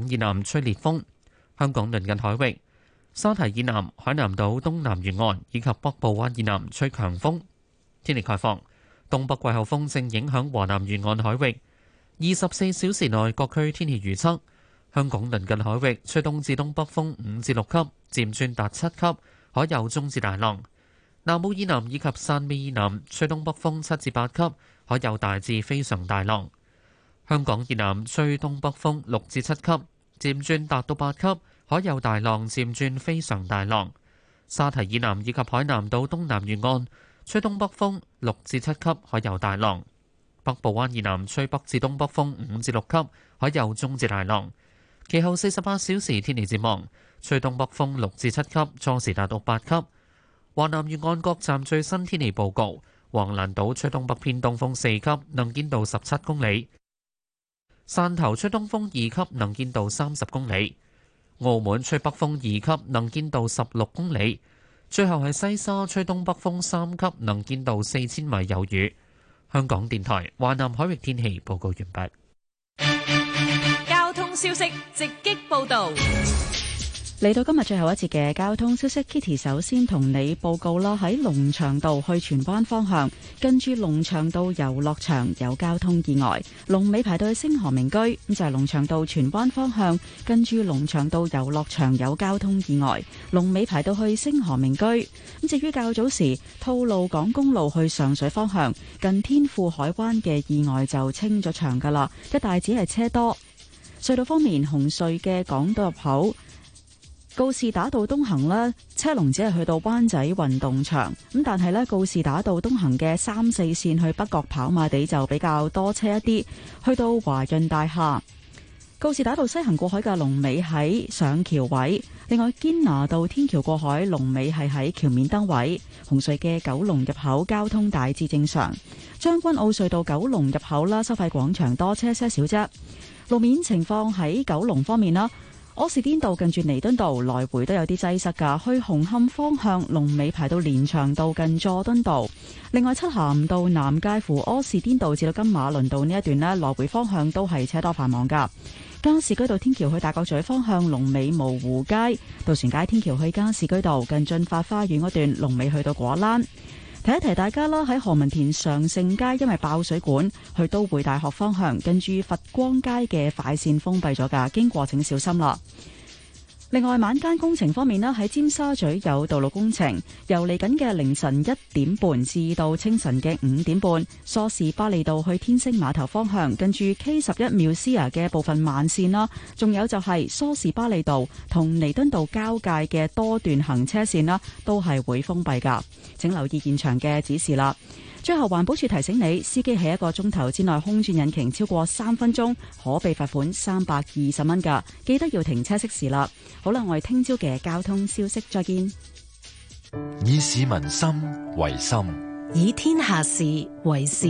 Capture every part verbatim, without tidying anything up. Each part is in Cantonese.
港以南吹烈風，香港鄰近海域、沙堤以南、海南島東南沿岸以及北部灣以南吹強風。天氣概況，東北季候風正影響華南沿岸海域。二十四小時內各區天氣預測：香港鄰近海域吹東至東北風五至六級，漸轉達七級，海有中至大浪。南澳以南以及汕尾以南吹東北風七至八級，海有大至非常大浪。香港以南吹東北風六至七級，漸轉達到八級，海有大浪，漸轉非常大浪。沙堤以南以及海南島東南沿岸吹東北風六至七級，海有大浪。北部灣以南吹北至東北風五至六級，海有中至大浪。其後四十八小時天氣展望，吹東北風六至七級，初時達到八級。華南沿岸各站最新天氣報告：橫瀾島吹東北偏東風四級，能見度十七公里；汕頭吹東風二級，能見度三十公里；澳門吹北風二級，能見度十六公里。最後係西沙吹東北風三級，能見度四千米有雨。香港電台華南海域天氣報告完畢。交通消息直擊報道。 嚟到今日最後一節嘅交通消息 ，Kitty 首先同你報告啦。喺龍翔道去荃灣方向，近住龍翔道遊樂場有交通意外，龍尾排到去星河名居。咁就係龍翔道荃灣方向，近住龍翔道遊樂場有交通意外，龍尾排到去星河名居。咁至於較早時，吐露港公路去上水方向，近天賦海灣嘅意外就清咗場噶啦，一帶只係車多。隧道方面，紅隧嘅港島入口。告士打道東行呢，車龍只係去到灣仔運動場，咁但係呢，告士打道東行嘅三四線去北角跑馬地就比較多車一啲，去到華潤大廈。告士打道西行過海嘅龍尾喺上橋位，另外堅拿道天橋過海龍尾係喺橋面燈位。紅隧嘅九龍入口交通大致正常，將軍澳隧道九龍入口啦，收費廣場多車些少啫。路面情況喺九龍方面啦。柯士甸道近住彌敦道來回都有啲擠塞噶，去紅磡方向龍尾排到連翔道近佐敦道。另外，七咸道南介乎柯士甸道至到金馬倫道呢一段呢，來回方向都係車多繁忙噶。加士居道天橋去大角咀方向龍尾蕪湖街，渡船街天橋去加士居道近駿發花園嗰段龍尾去到果欄。提一提大家啦，喺何文田上盛街因為爆水管，去都會大學方向近住佛光街嘅快線封閉咗噶，經過請小心啦。另外，晚間工程方面呢，喺尖沙咀有道路工程，由嚟緊嘅凌晨一點半至到清晨嘅五點半，梳士巴利道去天星碼頭方向，近住 K 十一 Musea 嘅部分慢線啦，仲有就係梳士巴利道同彌敦道交界嘅多段行車線啦，都係會封閉噶，請留意現場嘅指示啦。最後，環保署提醒你，司機喺一個鐘頭之內空轉引擎超過三分鐘，可被罰款三百二十蚊噶。記得要停車熄匙啦。好啦，我哋聽朝嘅交通消息再見。 以市民心為心， 以天下事為事。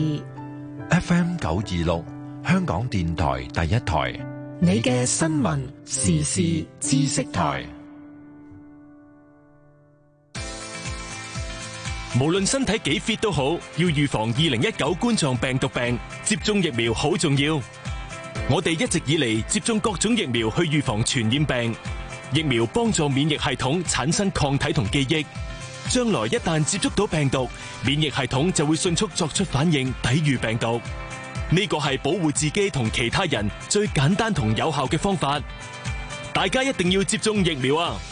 F M 九二六，香港電台第一台， 你嘅新聞時事知識台。 無論身體幾 fit 都好，要預防二零一九冠狀病毒病，接種疫苗好重要。我哋一直以嚟接種各種疫苗去預防傳染病，疫苗幫助免疫系統產生抗體同記憶，將來一旦接觸到病毒，免疫系統就會迅速作出反應，抵禦病毒。呢個係保護自己同其他人最簡單同有效嘅方法，大家一定要接種疫苗啊！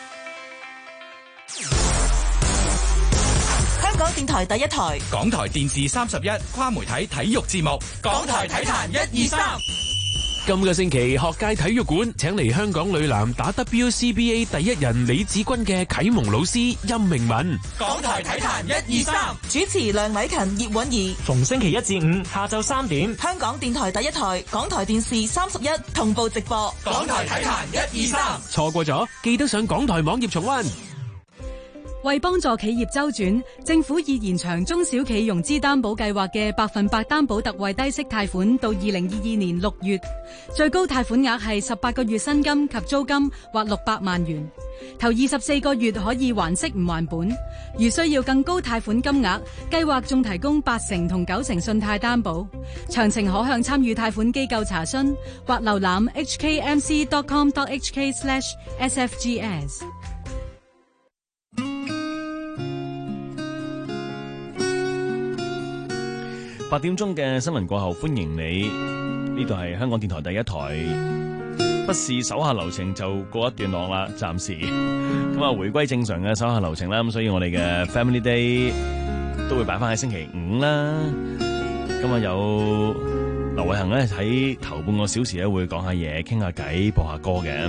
香港電台第一台， 港台電視三十一跨媒體體育節目，港台體壇一二三。 今個星期學界體育館請嚟香港女籃打 W C B A 第一人李子君嘅啟蒙老師殷明文。 港台體壇一二三， 主持梁偉勤、葉韻儀。 逢星期一至五下晝三點， 香港電台第一台，港台電視三十一同步直播。 港台體壇一二三， 錯過咗記得上港台網頁重溫。 為幫助企業周轉，政府已延長中小企融資擔保計劃嘅百分百擔保特惠低息貸款到二零二二年六月，最高貸款額係十八個月薪金及租金或六百萬元。 頭二十四個月可以還息唔還本。如需要更高貸款金額，計劃仲提供八成同九成信貸擔保。詳情可向參與貸款機構查詢，或瀏覽 h k m c dot com dot h k slash s f g s。 八點鐘嘅新聞過後，歡迎你。呢度係香港電台第一台，不是手下留情就過一段落啦，暫時咁啊，回歸正常嘅手下留情啦。咁所以我哋嘅 Family Day 都會擺翻喺星期五啦。咁啊，有劉偉恒咧喺頭半個小時咧會講下嘢、傾下偈、播下歌嘅。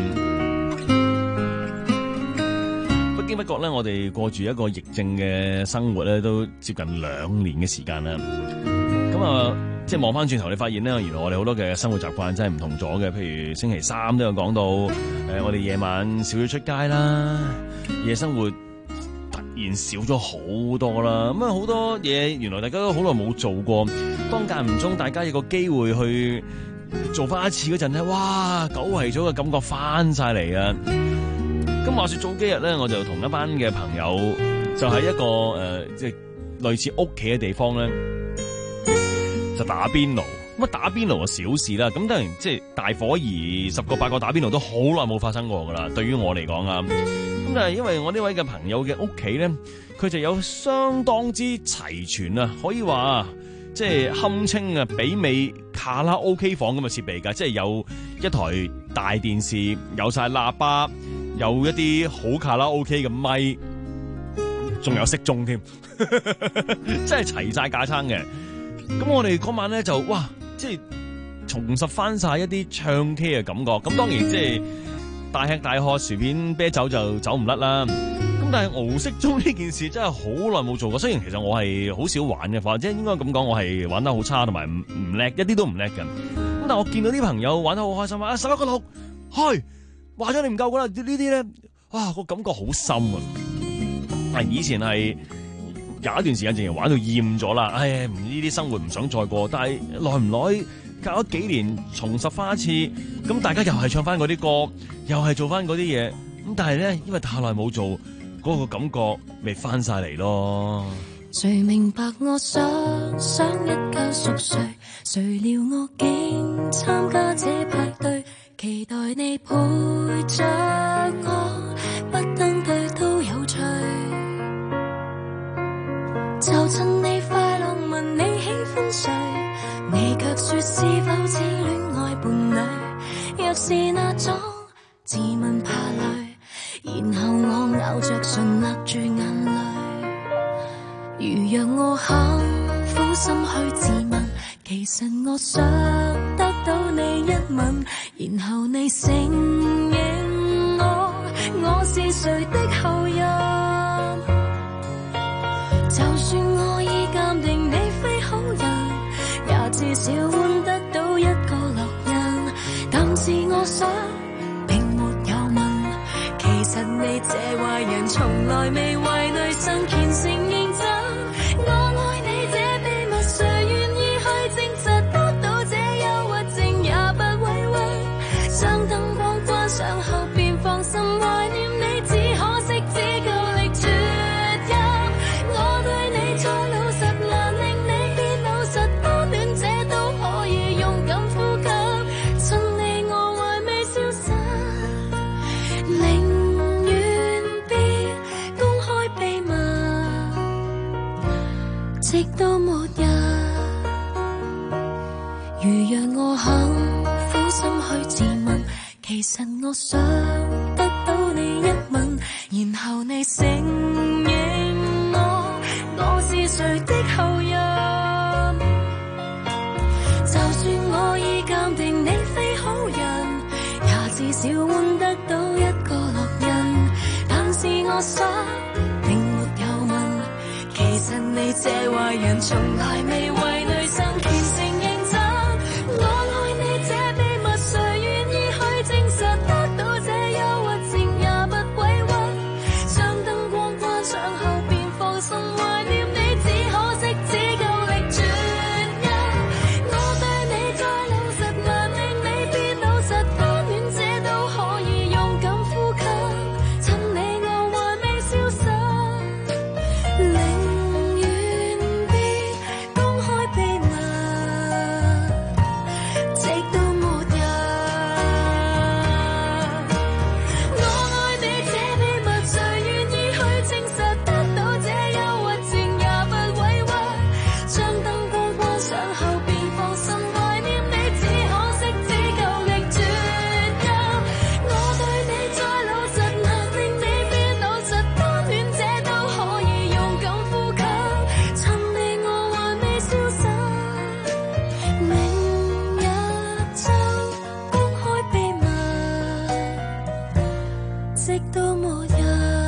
不經不覺咧，我哋過住一個疫症嘅生活咧，都接近兩年嘅時間啦。咁啊，即係望翻轉頭，你發現咧，原來我哋好多嘅生活習慣真係唔同咗嘅。譬如星期三都有講到，誒、呃，我哋夜晚少咗出街啦，夜生活突然少咗好多啦。咁啊，好多嘢原來大家都好耐冇做過，當間唔中大家有個機會去做翻一次嗰陣咧，哇，久違咗嘅感覺翻晒嚟啊！咁話說早幾日咧，我就同一班嘅朋友就喺一個誒、呃，即係類似屋企嘅地方咧。就打邊爐，咁啊打邊爐係小事啦，咁當然即係大伙兒十個八個打邊爐都好耐冇發生過噶啦。對於我嚟講啊，咁但係因為我呢位嘅朋友嘅屋企咧，佢就有相當之齊全啊，可以話即係堪稱啊媲美卡拉 OK 房咁嘅設備㗎，即係有一台大電視，有晒喇叭，有一啲好卡拉 OK 嘅咪，仲有骰盅添，真係齊晒架撐嘅。咁我哋嗰晚咧就哇，即係重拾翻晒一啲唱 K 嘅感覺。咁當然即係大吃大喝，薯片啤酒就走唔甩啦。咁但係熬骰盅呢件事真係好耐冇做過。雖然其實我係好少玩嘅，或者應該咁講，我係玩得好差，同埋唔唔叻，一啲都唔叻嘅。咁但係我見到啲朋友玩得好開心啊！十一個六，開話咗你唔夠噶啦，呢啲咧，哇個感覺好深啊！但以前係。有一段時間淨係玩到厭咗啦，唉，呢啲生活唔想再過。但係耐唔耐隔咗幾年重拾翻一次，咁大家又係唱翻嗰啲歌，又係做翻嗰啲嘢。咁但係咧，因為太耐冇做，嗰、嗰個感覺未翻晒嚟咯。 誰明白我想想一覺熟睡，誰料我竟參加這派對，期待你陪着我，不登對都有趣。就趁你快樂問你喜歡誰，你卻說是否似戀愛伴侶。若是那種自問怕累，然後我咬着唇勒住眼淚。如若我肯苦心去自問，其實我想得到你一吻，然後你承認我，我是誰的後人。就算我已鑑定你非好人，也至少換得到一個烙印。但是我想並沒有問，其實你這壞人從來未為女生虔誠認真。我愛你這秘密，誰願意去證實？得到這憂鬱症也不委屈。將燈光關上後便放心懷念你，只可惜只夠力絕。直到末日，如若我肯苦心去自問，其實我想得到你一吻，然後你承認我，我是誰的後人。就算我已鑑定你非好人，也至少換得到一個烙印。但是我想並沒有問，其實你這壞人從來未為女生虔誠認真。我愛你這秘密，誰願意去證實？得到這憂鬱症也不委屈。將燈光關上後便放心懷念你，只可惜只夠力絕印。我對你再老實，難令你變老實，多戀這都可以勇敢呼吸。 識到末日。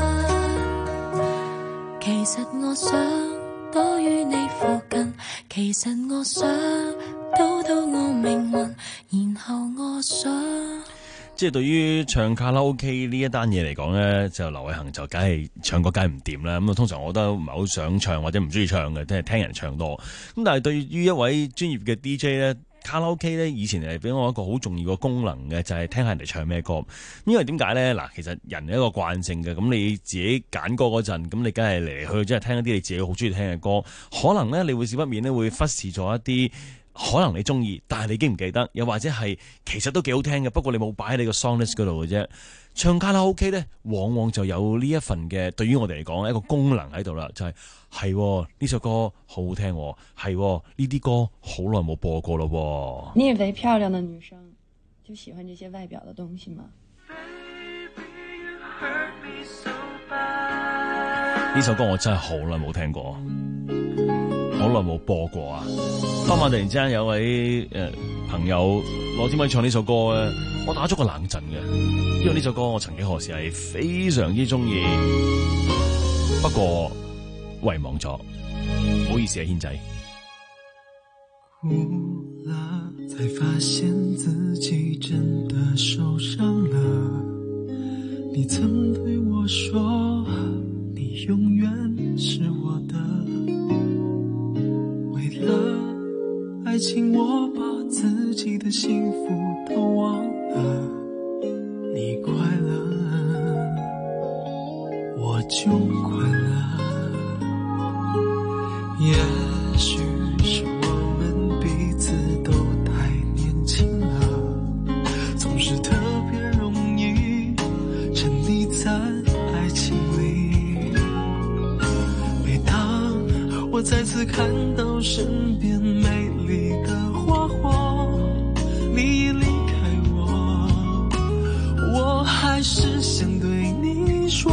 其實我想多於你附近，其實我想到到我命運，然後我想。 即係對於唱卡拉 OK 呢一單嘢嚟講咧，就劉偉恒就梗係唱歌梗係唔掂啦。咁啊，通常我都唔係好想唱或者唔中意唱嘅，都係聽人唱多。咁但係對於一位專業嘅 D J 咧，卡拉 OK 咧以前係俾我一個好重要嘅功能嘅，就係、是、聽下人哋唱咩歌。因為點解咧？嗱，其實人係一個慣性嘅，咁你自己揀歌嗰陣，咁你梗係嚟嚟去去即係聽一啲你自己好中意聽嘅歌。可能咧，你會少不免咧會忽視咗一啲。可能你中意，但係你記唔記得？又或者係其實都幾好聽嘅，不過你冇擺喺你個 song list 嗰度嘅啫。唱卡拉 OK 咧，往往就有呢一份嘅，對於我哋嚟講一個功能喺度啦，就係係呢首歌好好聽，係呢啲歌好耐冇播過咯。 你以為漂亮的女生就喜歡這些外表的東西嗎？ 呢首歌我真係好耐冇聽過。好耐冇播過啊！當晚突然之間有位誒、呃、朋友攞支咪唱呢首歌咧，我打咗個冷震嘅，因為呢首歌我曾幾何時係非常之中意，不過遺忘咗，唔好意思啊，軒仔。 哭了才發現自己真的受傷了，你曾對我說你永遠是我的，為了愛情我把自己的幸福都忘了，你快樂我就快樂，也許是我們彼此都太年輕了，總是特別容易沉溺在愛情裡，每當我再次看到身邊美麗的花火，你已離開我，我還是想對你說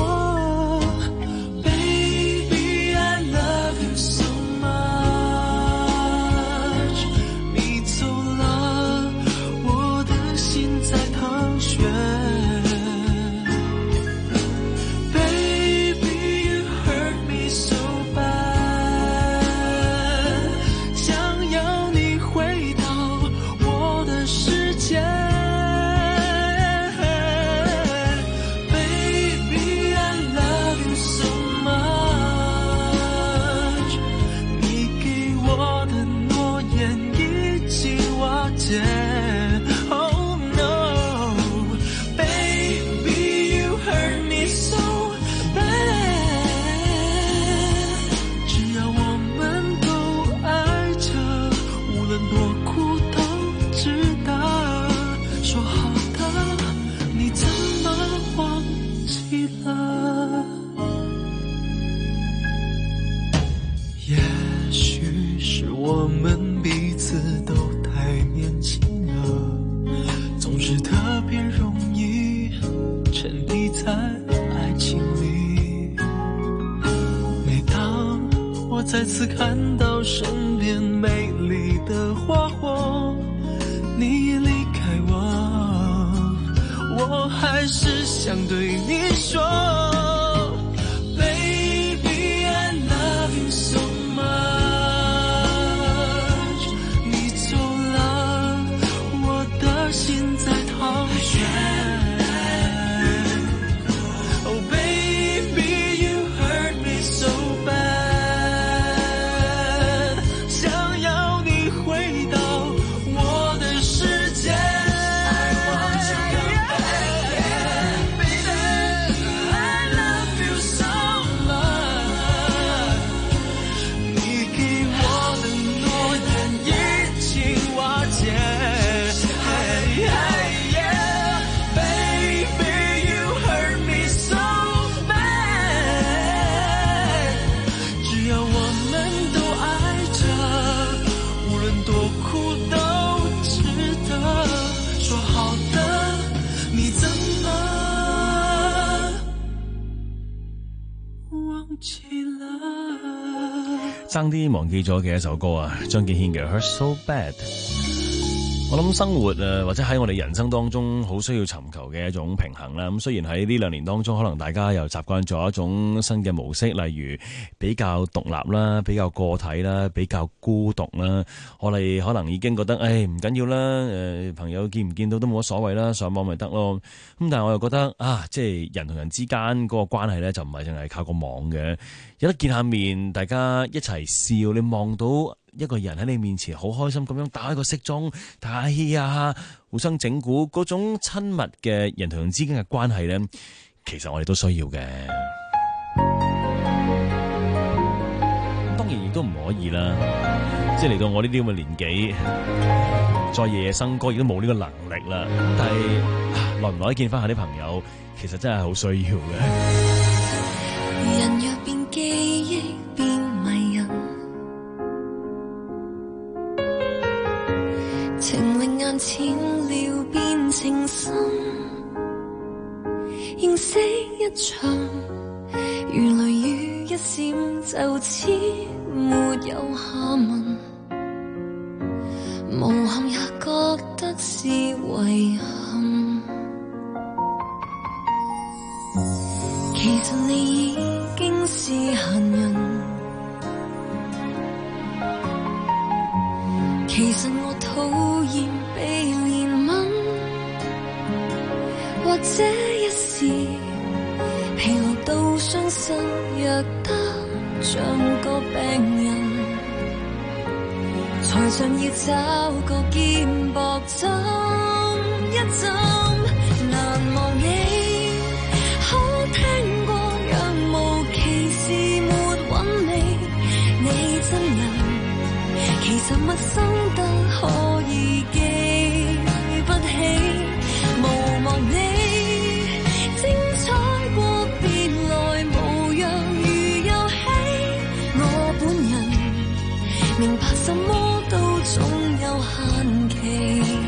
再次看到身邊美麗的花火，你已離開我，我還是想對你說Baby I love you so much， 你走了我的心在淌血Oh baby you hurt me so bad， 爭啲忘記咗嘅一首歌啊，張敬軒嘅《Hurt So Bad》。 我諗生活誒，或者喺我哋人生當中，好需要尋求嘅一種平衡啦。咁雖然喺呢兩年當中，可能大家又習慣咗一種新嘅模式，例如比較獨立啦，比較個體啦，比較孤獨啦。我哋可能已經覺得，誒唔緊要啦，誒朋友見唔見到都冇乜所謂啦，上網咪得咯。咁但係我又覺得啊，即係人同人之間嗰個關係咧，就唔係淨係靠個網嘅，有得見下面，大家一齊笑，你望到一個人喺你面前好開心咁樣打開個骰盅，睇下戲啊，互相整蠱，嗰種親密嘅人同人之間嘅關係咧，其實我哋都需要嘅。當然亦都唔可以啦，即係嚟到我呢啲咁嘅年紀，再夜夜笙歌亦都冇呢個能力啦。但係耐唔耐見翻下啲朋友，其實真係好需要嘅。 人若變記憶變迷人，情令眼淺了變情深，認識一場如雷雨一閃，就此沒有下文，無憾也覺得是遺憾。其實你已經是閒人，其實我討厭被憐憫，或者一時疲勞到傷身，弱得像個病人，才想要找個肩膊枕一枕。難忘你可聽過若無其事沒韻味，你真人其實陌生得可以記不起，無望你精彩過別來無恙如遊戲，我本人明白什麼都總有限期。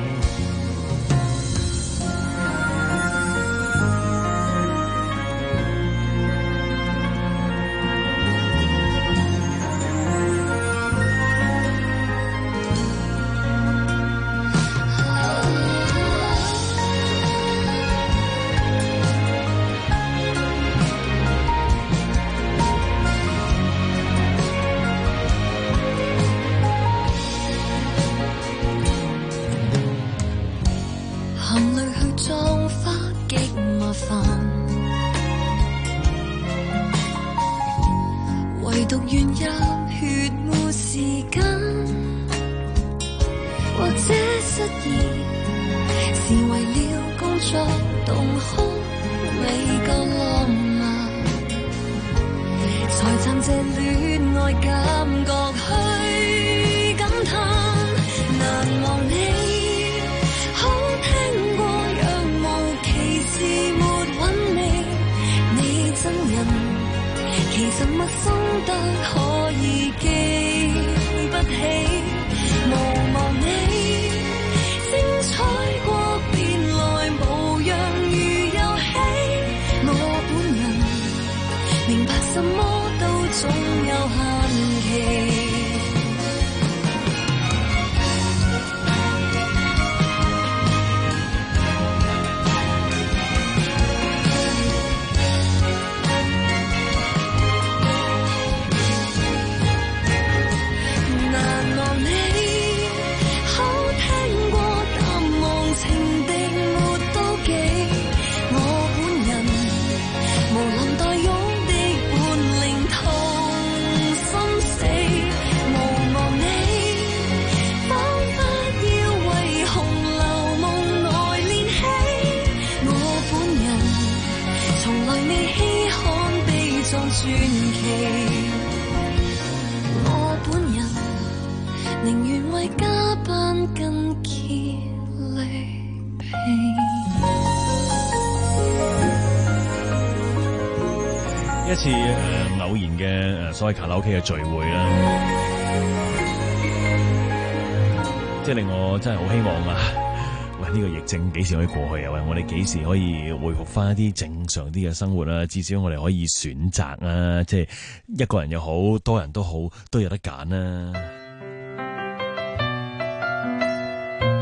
一次誒、呃、偶然嘅誒所謂卡拉 OK 嘅聚會啦，即係令我真係好希望啊！喂，呢、呢個疫症幾時可以過去啊？喂，我哋幾時可以恢復翻一啲正常啲嘅生活啊？至少我哋可以選擇啊！即係一個人又好，多人都好，都有得揀啊！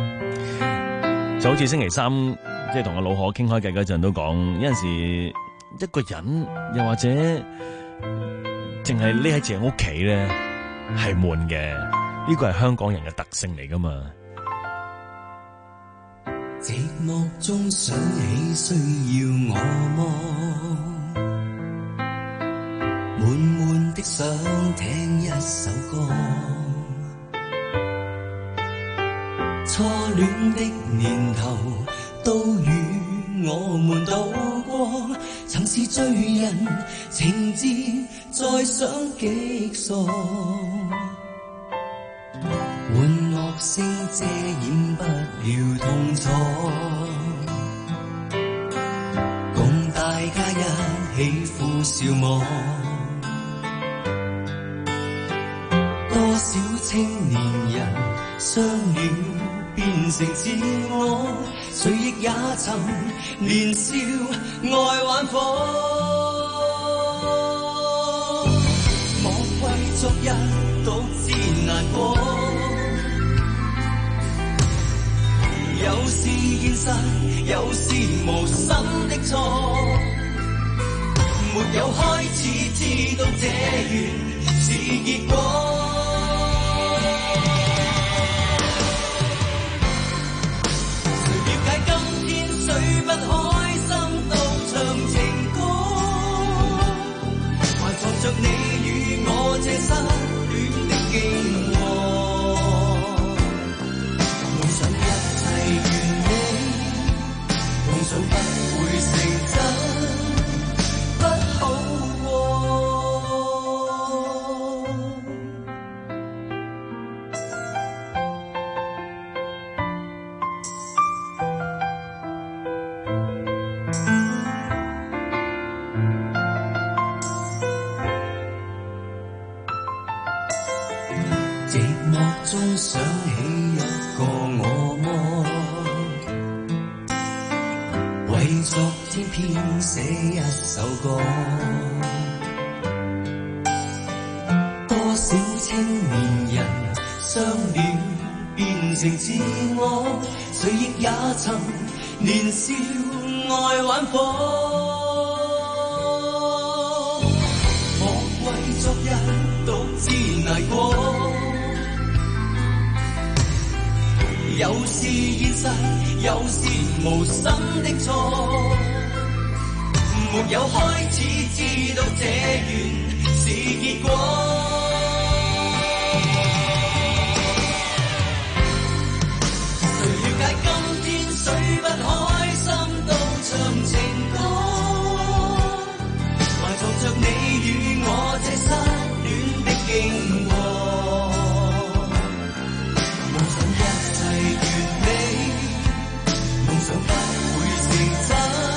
就好似星期三即係同阿老何傾開偈嗰陣都講，有陣時一個人又或者淨係匿喺自己屋企咧係悶嘅，呢個係香港人嘅特性嚟噶嘛。 寂寞中想起需要我麼？悶悶的想聽一首歌。初戀的年頭都與我們度過，曾是醉人情節再想激索。玩樂聲遮掩不了痛楚，共大家一起呼笑望。多少青年人相戀變成自我，誰亦也曾年少愛玩火。莫為昨日獨自難過，有時現實，有時無心的錯。沒有開始，知道這緣是結果。誰了解今天誰不開心都唱情歌，埋藏着你與我這失戀的經過。夢想不會成真，不好寂寞中想起一個我麼？為昨天編寫一首歌，多少青年人相戀變成自我，誰亦也曾年少愛玩火。莫為昨日獨自捱過，有時現實，有時無心的錯。沒有開始，知道這緣是結果。誰了解今天誰不開心都唱情歌，埋藏着你與我這失戀的經過。想不會成真。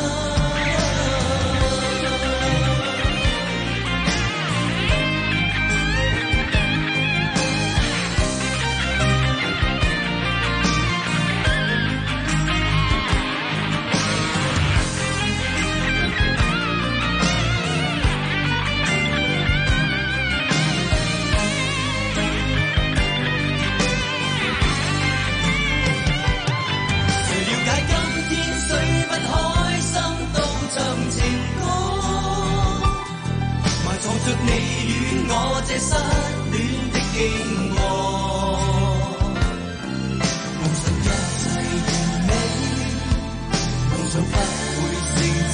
你與我這失戀的經過，夢想一切完美，夢想不會成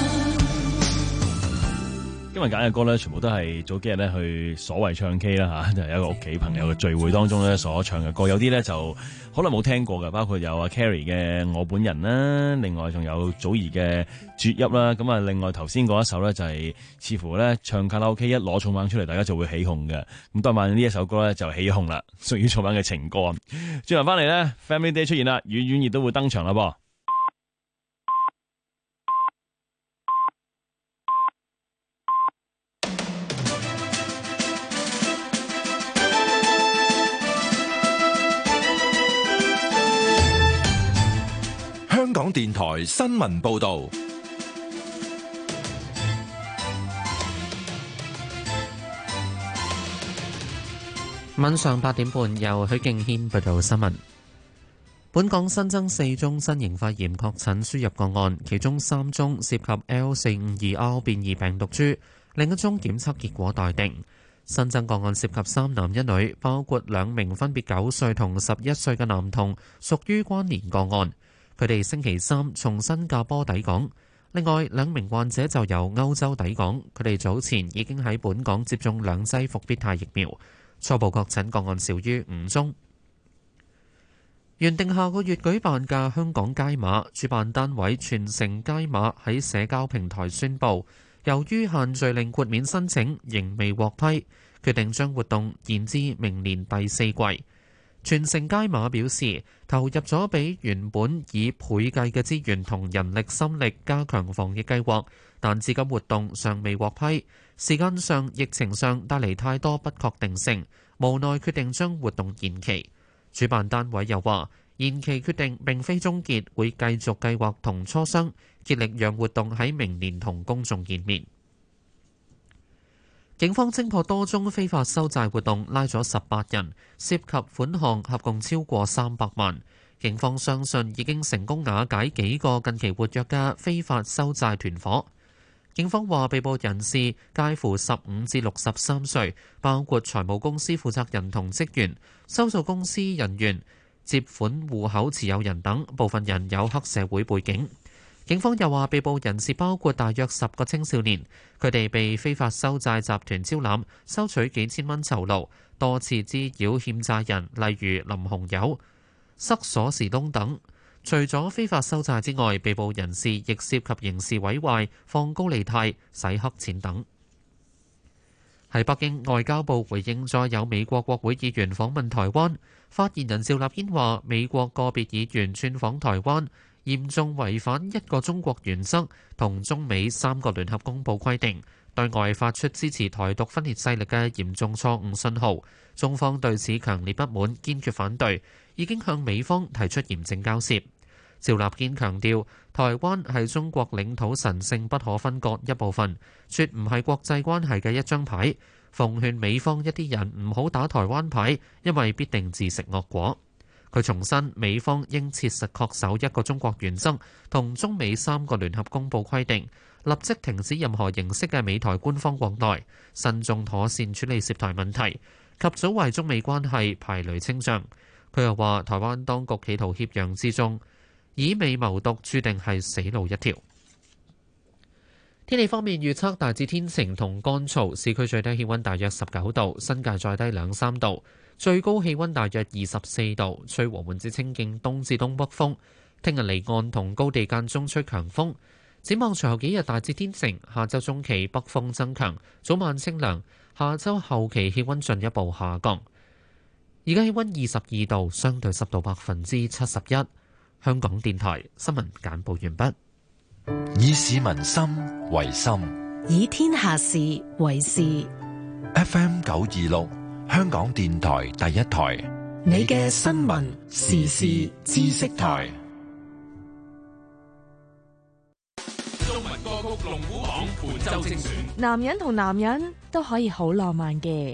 真。 今日揀嘅歌咧，全部都係早幾日咧去所謂唱 K 啦吓，就係一個屋企朋友嘅聚會當中咧所唱嘅歌，有啲咧就可能冇聽過嘅，包括有阿 Carrie 嘅《我本人》啦，另外仲有祖兒嘅《絕泣》啦，咁啊，另外頭先嗰一首咧就係似乎咧唱卡拉 OK 一攞重版出嚟，大家就會起哄嘅。咁當晚呢一首歌咧就起哄啦，屬於重版嘅情歌。轉頭翻嚟咧 ，Family Day 出現啦，遠遠亦都會登場啦噃。 香港電台新聞報道。 晚上八點半，由許敬軒報道新聞。 本港新增四宗新型肺炎確診輸入個案，其中三宗涉及 L 四五二 R 變異病毒株，另一宗檢測結果待定。新增個案涉及三男一女，包括兩名分別九歲同十一歲嘅男童，屬於關聯個案。佢哋星期三從新加坡抵港。另外兩名患者就由歐洲抵港，佢哋早前已經喺本港接種兩劑復必泰疫苗。初步確診個案少於五宗。原定下個月舉辦嘅香港街馬，主辦單位全城街馬喺社交平台宣布，由於限聚令豁免申請仍未獲批，決定將活動延至明年第四季。全城街馬表示，投入咗比原本以倍計嘅資源同人力心力加強防疫計劃，但至今活動尚未獲批，時間上、疫情上帶嚟太多不確定性，無奈決定將活動延期。主辦單位又話，延期決定並非終結，會繼續計劃同磋商，竭力讓活動喺明年同公眾見面。警方偵破多宗非法收債活動，拉咗十八人，涉及款項合共超過三百萬。警方相信已經成功瓦解幾個近期活躍嘅非法收債團伙。警方話，被捕人士介乎十五至六十三歲，包括財務公司負責人同職員、收數公司人員、接款戶口持有人等，部分人有黑社會背景。警方又話，被捕人士包括大約十個青少年，佢哋被非法收債集團招攬，收取幾千蚊酬勞，多次滋擾欠債人，例如林紅友、塞鎖匙窿等。除咗非法收債之外，被捕人士亦涉及刑事毀壞、放高利貸、洗黑錢等。喺北京，外交部回應再有美國國會議員訪問台灣，發言人趙立堅話：美國個別議員竄訪台灣，嚴重違反一個中國原則同中美三個聯合公報規定，對外發出支持台獨分裂勢力嘅嚴重錯誤信號。中方對此強烈不滿，堅決反對，已經向美方提出嚴正交涉。趙立堅強調，台灣係中國領土神聖不可分割一部分，絕唔係國際關係嘅一張牌。奉勸美方一啲人唔好打台灣牌，因為必定自食惡果。佢重申，美方應切實恪守一個中國原則同中美三個聯合公報規定，立即停止任何形式嘅美台官方往來，慎重妥善處理涉台問題，及早為中美關係排雷清障。佢又話，台灣當局企圖挾洋自重，以美謀獨，注定係死路一條。天氣方面預測大致天晴同乾燥，市區最低氣溫大約十九度，新界再低兩三度，最高氣溫大約二十四度，吹和緩至清勁東至東北風。聽日離岸同高地間中吹強風。展望隨後幾日大致天晴，下週中期北風增強，早晚清涼，下週後期氣溫進一步下降。而家氣溫二十二度，相對濕度百分之七十一。香港電台新聞簡報完畢。 以市民心為心， 以天下事為事。 F M 九二六，香港電台第一台， 你嘅新聞時事知識台。 中文歌曲龍虎榜本周精選， 男人同男人都可以好浪漫嘅。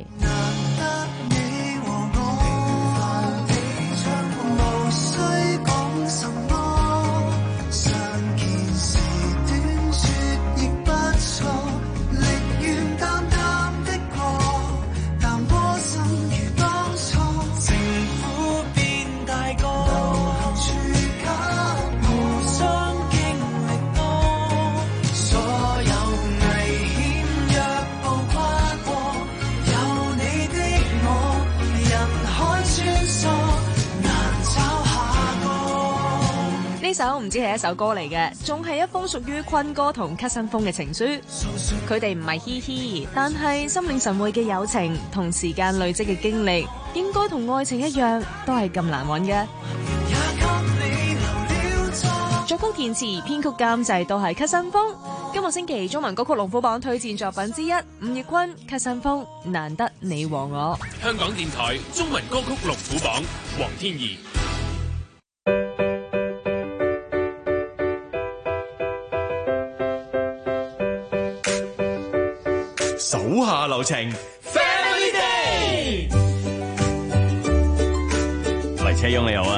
呢首唔止係一首歌嚟嘅，仲係一封屬於坤哥同咳新風嘅情書。佢哋唔係嘻嘻，但係心領神會嘅友情同時間累積嘅經歷，應該同愛情一樣，都係咁難揾嘅。作曲填詞編曲監製都係咳新風。今個星期中文歌曲龍虎榜推薦作品之一，吳業坤咳新風，難得你和我。 香港電台中文歌曲龍虎榜，黃天怡。 手下留情 ，Family Day。黎車雍你好啊，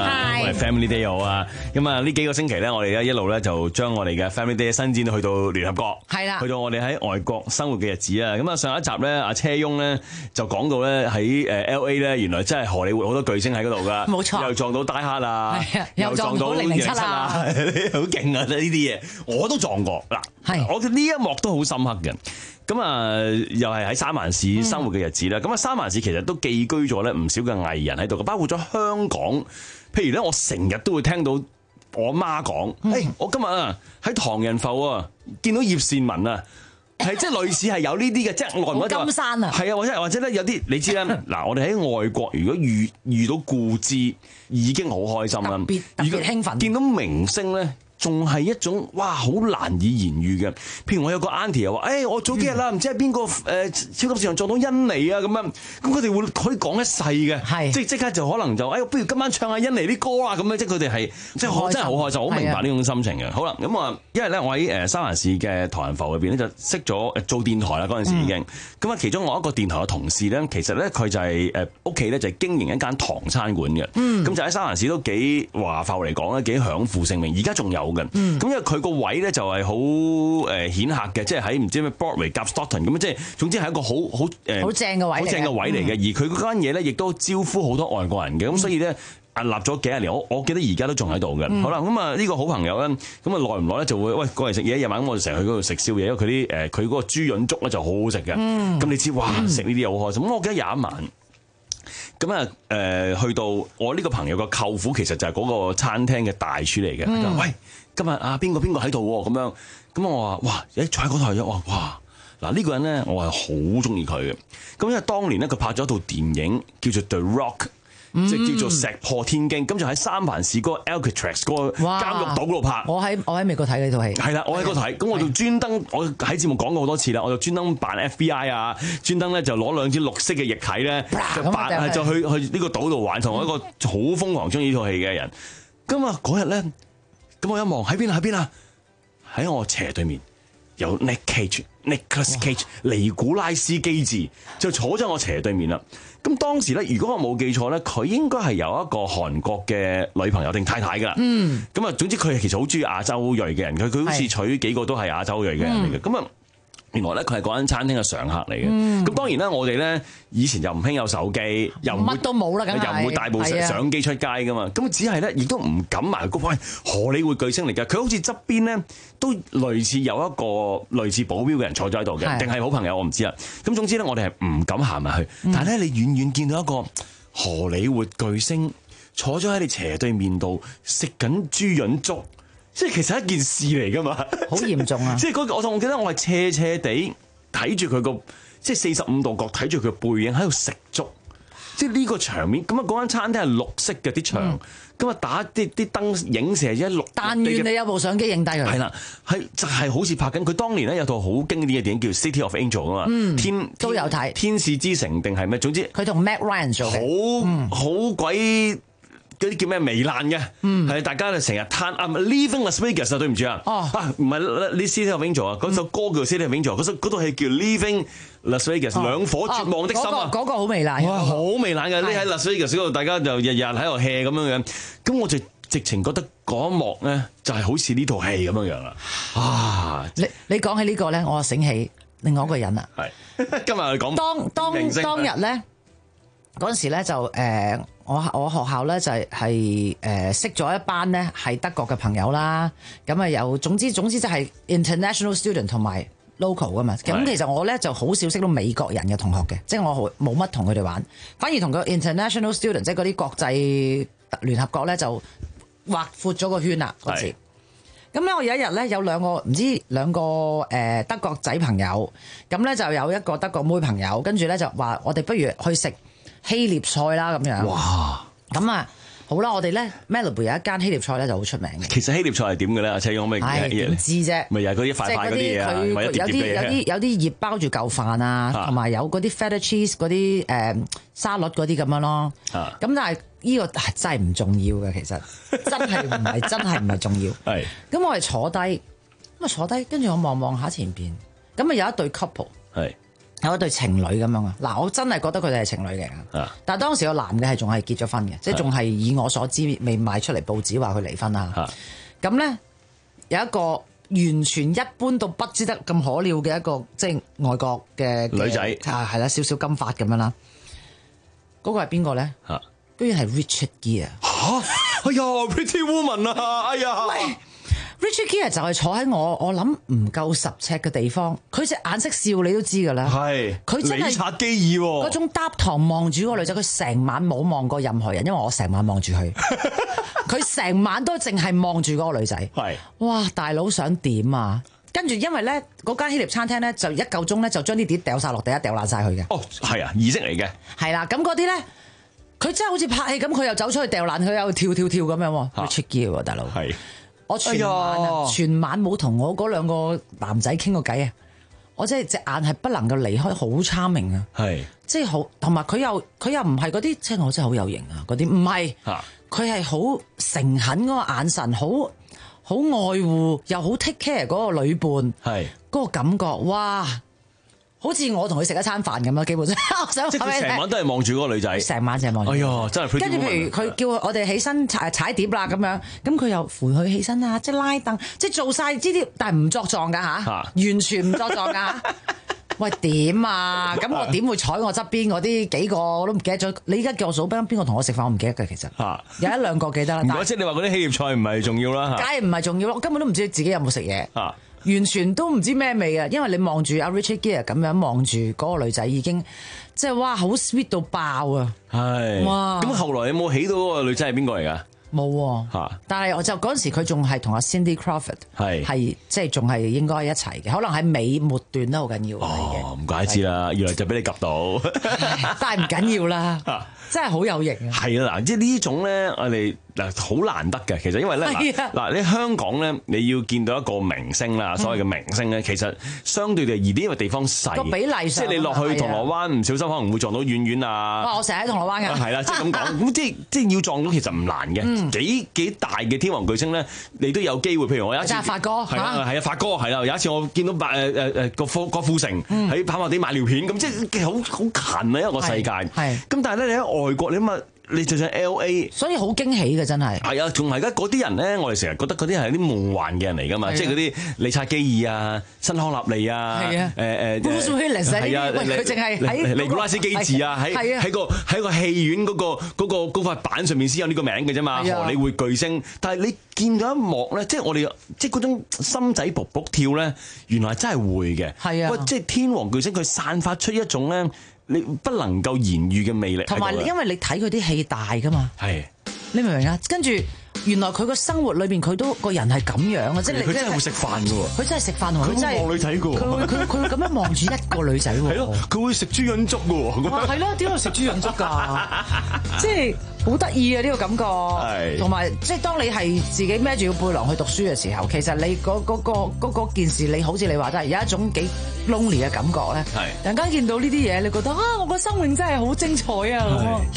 我哋 Family Day 好啊！咁啊呢幾個星期咧，我哋咧一路咧就將我哋嘅 Family Day 伸展去到聯合國， 係啦， 去到我哋喺外國生活嘅日子啊！咁啊上一集咧，阿車翁咧就講到咧喺誒 L A 咧，原來真係荷里活好多巨星喺嗰度噶， 冇錯， 又撞到 Die Hard 啊， 又撞到零零七啊， 好勁啊！呢啲嘢我都撞過嗱，係我嘅呢一幕都好深刻嘅。咁啊，又係喺三藩市生活嘅日子啦。咁啊、嗯，三藩市其實都寄居咗咧唔少嘅藝人喺度，包括咗香港。譬如咧，我成日都會聽到我媽講：，誒、嗯欸，我今日啊喺唐人埠啊見到葉倩文啊，係即係類似係有呢啲嘅，即係外國就金山啊， 係啊，或者或者咧有啲你知啦。嗱，我哋喺外國如果遇遇到故知，已經好開心啦，特別特別興奮，見到明星咧。仲係一種哇，好難以言喻嘅。譬如我有個 auntie 又話：，誒、欸，我早幾日啦，唔知係邊個誒超級市場撞到甄妮啊咁樣。咁佢哋會可以講一世嘅，即係即刻就可能就誒、哎，不如今晚唱下甄妮啲歌啊咁樣。即係佢哋係即係真係好開心，好明白呢種心情嘅。好啦，咁啊，因為咧我喺誒三藩市嘅唐人埠裏邊咧就識咗做電台啦嗰陣時已經。咁啊、嗯，其中我一個電台嘅同事咧，其實咧佢就係誒屋企咧就係經營一間唐餐館嘅。咁、嗯、就喺三藩市都幾華埠嚟講咧幾享負盛名，而家仲有。咁、嗯、因為佢個位咧就係好誒顯赫嘅，即係喺唔知咩 Broadway 夾 Stoughton 咁，即係總之係一個好好誒好正嘅位，好正嘅位嚟嘅。嗯、而佢嗰間嘢咧，亦都招呼好多外國人嘅，咁、嗯、所以咧屹立咗幾十年。我我記得而家都仲喺度嘅。嗯、好啦，咁啊呢個好朋友咧，咁啊耐唔耐咧就會喂過嚟食嘢，夜晚咁我就成日去嗰度食宵夜，因為佢啲誒佢嗰個豬潤粥咧就好好食嘅。咁、嗯、你知哇食呢啲嘢好開心。咁我記得有一晚。咁啊，誒去到我呢個朋友個舅父，其實就係嗰個餐廳嘅大廚嚟嘅。佢就話：喂，今日啊邊個邊個喺度喎？咁樣，咁我話：哇，誒坐喺嗰台啫。我話：哇，嗱呢個人咧，我係好中意佢嘅。咁因為當年咧，佢拍咗一套電影叫做《The Rock》。即係叫做石破天驚，咁就喺三藩市嗰個 Alcatraz 嗰個監獄島嗰度拍。 我喺我喺美國睇呢套戲。係啦，我喺嗰度睇，咁我就專登，我喺節目講過好多次啦，我就專登扮 F B I 啊，專登咧就攞兩支綠色嘅液體咧，就扮就去去呢個島度玩，同我一個好瘋狂中意呢套戲嘅人。咁啊嗰日咧，咁我一望喺邊啊喺邊啊，喺我斜對面有 Nick Cage、Nicolas Cage、尼古拉斯基治就坐咗我斜對面啦。咁當時咧，如果我冇記錯咧，佢應該係有一個韓國嘅女朋友定太太㗎啦。嗯。咁啊，總之佢係其實好中意亞洲裔嘅人，佢佢好似娶幾個都係亞洲裔嘅人嚟嘅。咁啊、嗯，原來咧佢係嗰間餐廳嘅常客嚟嘅。咁、嗯、當然啦，我哋咧以前又唔興有手機，又乜都冇啦， 又唔會帶部相機出街㗎嘛。咁只係咧，亦都唔敢埋高翻荷里活巨星嚟嘅。佢好似側邊咧都類似有一個類似保鏢嘅人坐咗喺度嘅，定係好朋友我唔知啦。咁總之咧，我哋係唔敢行埋去。嗯、但係咧，你遠遠見到一個荷里活巨星坐咗喺你斜對面度食緊豬潤粥，即係其實係一件事嚟㗎嘛， 好嚴重啊！ 即係嗰個，我仲記得我係斜斜地睇住佢個即係四十五度角睇住佢背影喺度食粥。即係呢個場面，咁啊嗰間餐廳係綠色嘅啲牆，咁啊、嗯、打啲啲燈影射一綠。 但願你有部相機影低佢。係啦，係就係、是、好似拍緊佢當年咧有套好經典嘅電影叫《City of Angel》啊嘛，嗯、天都有睇天使之城定係咩？總之佢同 Matt Ryan 做嘅， 好好鬼。嗰啲叫咩糜爛嘅，係、嗯、大家就成日攤啊 Leaving Las Vegas 啊，對唔住啊，啊唔係呢 City of Angel 啊，嗰首歌叫 City of Angel，嗰首嗰套戲叫 Leaving Las Vegas，、哦、兩顆絕望的心啊， 嗰、那個好糜爛， 哇好糜爛嘅，匿喺 Las Vegas 嗰度，大家就日日喺度 hea 咁樣樣，咁我就直情覺得嗰一幕咧就係好似呢套戲咁樣樣啦，啊！ 你你講起呢個咧，我醒起另外一個人啦， 係今日我哋講當當當日咧嗰陣時咧就誒。呃我我學校咧就係係誒識咗一班咧係德國嘅朋友啦，咁啊有總之總之就係 international student 同埋 local 噶嘛，咁其實我咧就好少識到美國人嘅同學嘅，即係我冇乜同佢哋玩，反而同個 international student 即係嗰啲國際聯合國咧就劃闊咗個圈啦嗰次。咁咧我有一日咧有兩個唔知兩個誒德國仔朋友，咁咧就有一個德國妹朋友，跟住咧就話我哋不如去食希臘菜啦咁樣，哇！咁啊，好啦，我哋咧 Malibu 有一間希臘菜咧就好出名嘅。 其實希臘菜係點嘅咧？阿車可唔可以係點知啫？ 咪又係嗰啲塊塊嗰啲啊， 有啲有啲有啲葉包住嚿飯啊，同埋有嗰啲 feta cheese 嗰啲誒沙律嗰啲咁樣咯。咁、啊、但係呢個係真係唔重要嘅，其實真係唔係真係唔係重要。係咁我係坐低，咁啊坐低，跟住我望望下前邊，咁啊有一對 couple 係。 有一對情侶咁樣啊！嗱，我真係覺得佢哋係情侶嚟㗎。但係當時個男嘅係仲係結咗婚嘅，即係仲係以我所知未賣出嚟報紙話佢離婚啦。咁咧有一個完全一般到不知得咁可料嘅一個即係外國嘅女仔， 啊係啦，少少金髮咁樣啦。嗰、嗰個係邊個咧？ 嚇， 居然係 Richard Gere。 嚇！哎呀 ，Pretty Woman 啊！哎呀。 Richard Gere 就係坐喺我我諗唔夠十尺嘅地方，佢隻眼識笑你都知㗎啦。 係， 佢真係理察基爾喎， 嗰種搭堂望住嗰個女仔，佢成晚冇望過任何人，因為我成晚望住佢，佢成晚都淨係望住嗰個女仔。係，哇！大佬想點啊？跟住因為咧嗰間希臘餐廳咧就一夠鐘咧就將啲碟掉晒落地，一掉爛晒佢嘅。 哦，係啊，儀式嚟嘅。係啦，咁嗰啲咧佢真係好似拍戲咁，佢又走出去掉爛，佢又跳跳跳咁樣。Richard Gere 喎，大佬。係。我全晚啊，哎、全晚冇同我嗰兩個男仔傾過偈啊！我真係隻眼係不能夠離開，好charming啊！係，即係好，同埋佢又佢又唔係嗰啲，即係我真係好有型啊！嗰啲唔係，佢係好誠懇嗰個眼神，好好愛護，又好 take care 嗰個女伴，係嗰個感覺，哇！好似我同佢食一餐飯咁啦，基本上。我想即係佢成晚都係望住嗰個女仔， 成晚淨係望住。 哎呀，真係。跟住譬如佢叫我哋起身踩踩碟啦咁樣，咁佢又扶佢起身啊，即係拉凳，即係做晒呢啲，但係唔作狀㗎吓，完全唔作狀㗎。喂，點啊？咁我點會坐我側邊嗰啲幾個我都唔記得咗。你而家叫我數邊邊個同我食飯，我唔記得㗎。其實有一兩個記得啦。 唔怪之你話嗰啲希臘菜唔係重要啦。 梗係唔係重要咯？我根本都唔知自己有冇食嘢。完全都唔知咩味啊！因為你望住阿 Richard Gere 咁樣望住嗰個女仔，已經即係哇好 sweet 到爆啊！係哇！ 咁後來有冇起到嗰個女仔係邊個嚟㗎？ 冇嚇，但係我就嗰陣時佢仲係同阿 Cindy Crawford 係係即係仲係應該一齊嘅，可能喺尾末段都好緊要。 哦，唔怪之啦，原來就俾你及到， 但係唔緊要啦，真係好有型啊！ 係啊，嗱，即係呢種咧，我哋。嗱，好難得嘅，其實因為咧，嗱嗱，你香港咧，你要見到一個明星啦，所謂嘅明星咧，其實相對地易啲，因為地方細，個比例上，即係你落去銅鑼灣，唔小心可能會撞到遠遠啊。 哇！我成日喺銅鑼灣嘅。 係啦，即係咁講，咁即係即係要撞到其實唔難嘅，幾幾大嘅天王巨星咧，你都有機會。譬如我有一次， 發哥， 係啊係啊，發哥係啦，有一次我見到白誒誒誒郭富郭富城喺跑馬地買尿片，咁即係好好近啊一個世界。係。咁但係咧，你喺外國你諗下。你就算 L A， 所以好驚喜嘅真係。 係啊，仲係而家嗰啲人咧，我哋成日覺得嗰啲係啲夢幻嘅人嚟㗎嘛，即係嗰啲理察基爾啊、辛康納利啊，誒誒，係啊，佢淨係喺尼古拉斯基治啊，喺喺個喺個戲院嗰個嗰個嗰塊板上面先有呢個名嘅啫嘛，荷里活巨星。但係你見到一幕咧，即係我哋即係嗰種心仔卜卜跳咧，原來真係會嘅。係啊，即係天王巨星佢散發出一種咧。你不能夠言喻嘅魅力， 同埋因為你睇佢啲戲大㗎嘛， 係你明唔明啊？跟住原來佢個生活裏邊佢都個人係咁樣啊！即係佢真係會食飯㗎喎， 佢真係食飯同埋佢真係望女仔㗎喎， 佢會佢佢會咁樣望住一個女仔喎， 係咯，佢會食豬潤粥㗎喎， 係咯，點解食豬潤粥㗎？即係好得意啊！呢個感覺，同埋即係當你係自己孭住個背囊去讀書嘅時候，其實你嗰嗰個嗰件事，你好似你話齋有一種幾 lonely 嘅感覺咧。係突然間見到呢啲嘢，你覺得啊，我個生命真係好精彩啊！咁啊。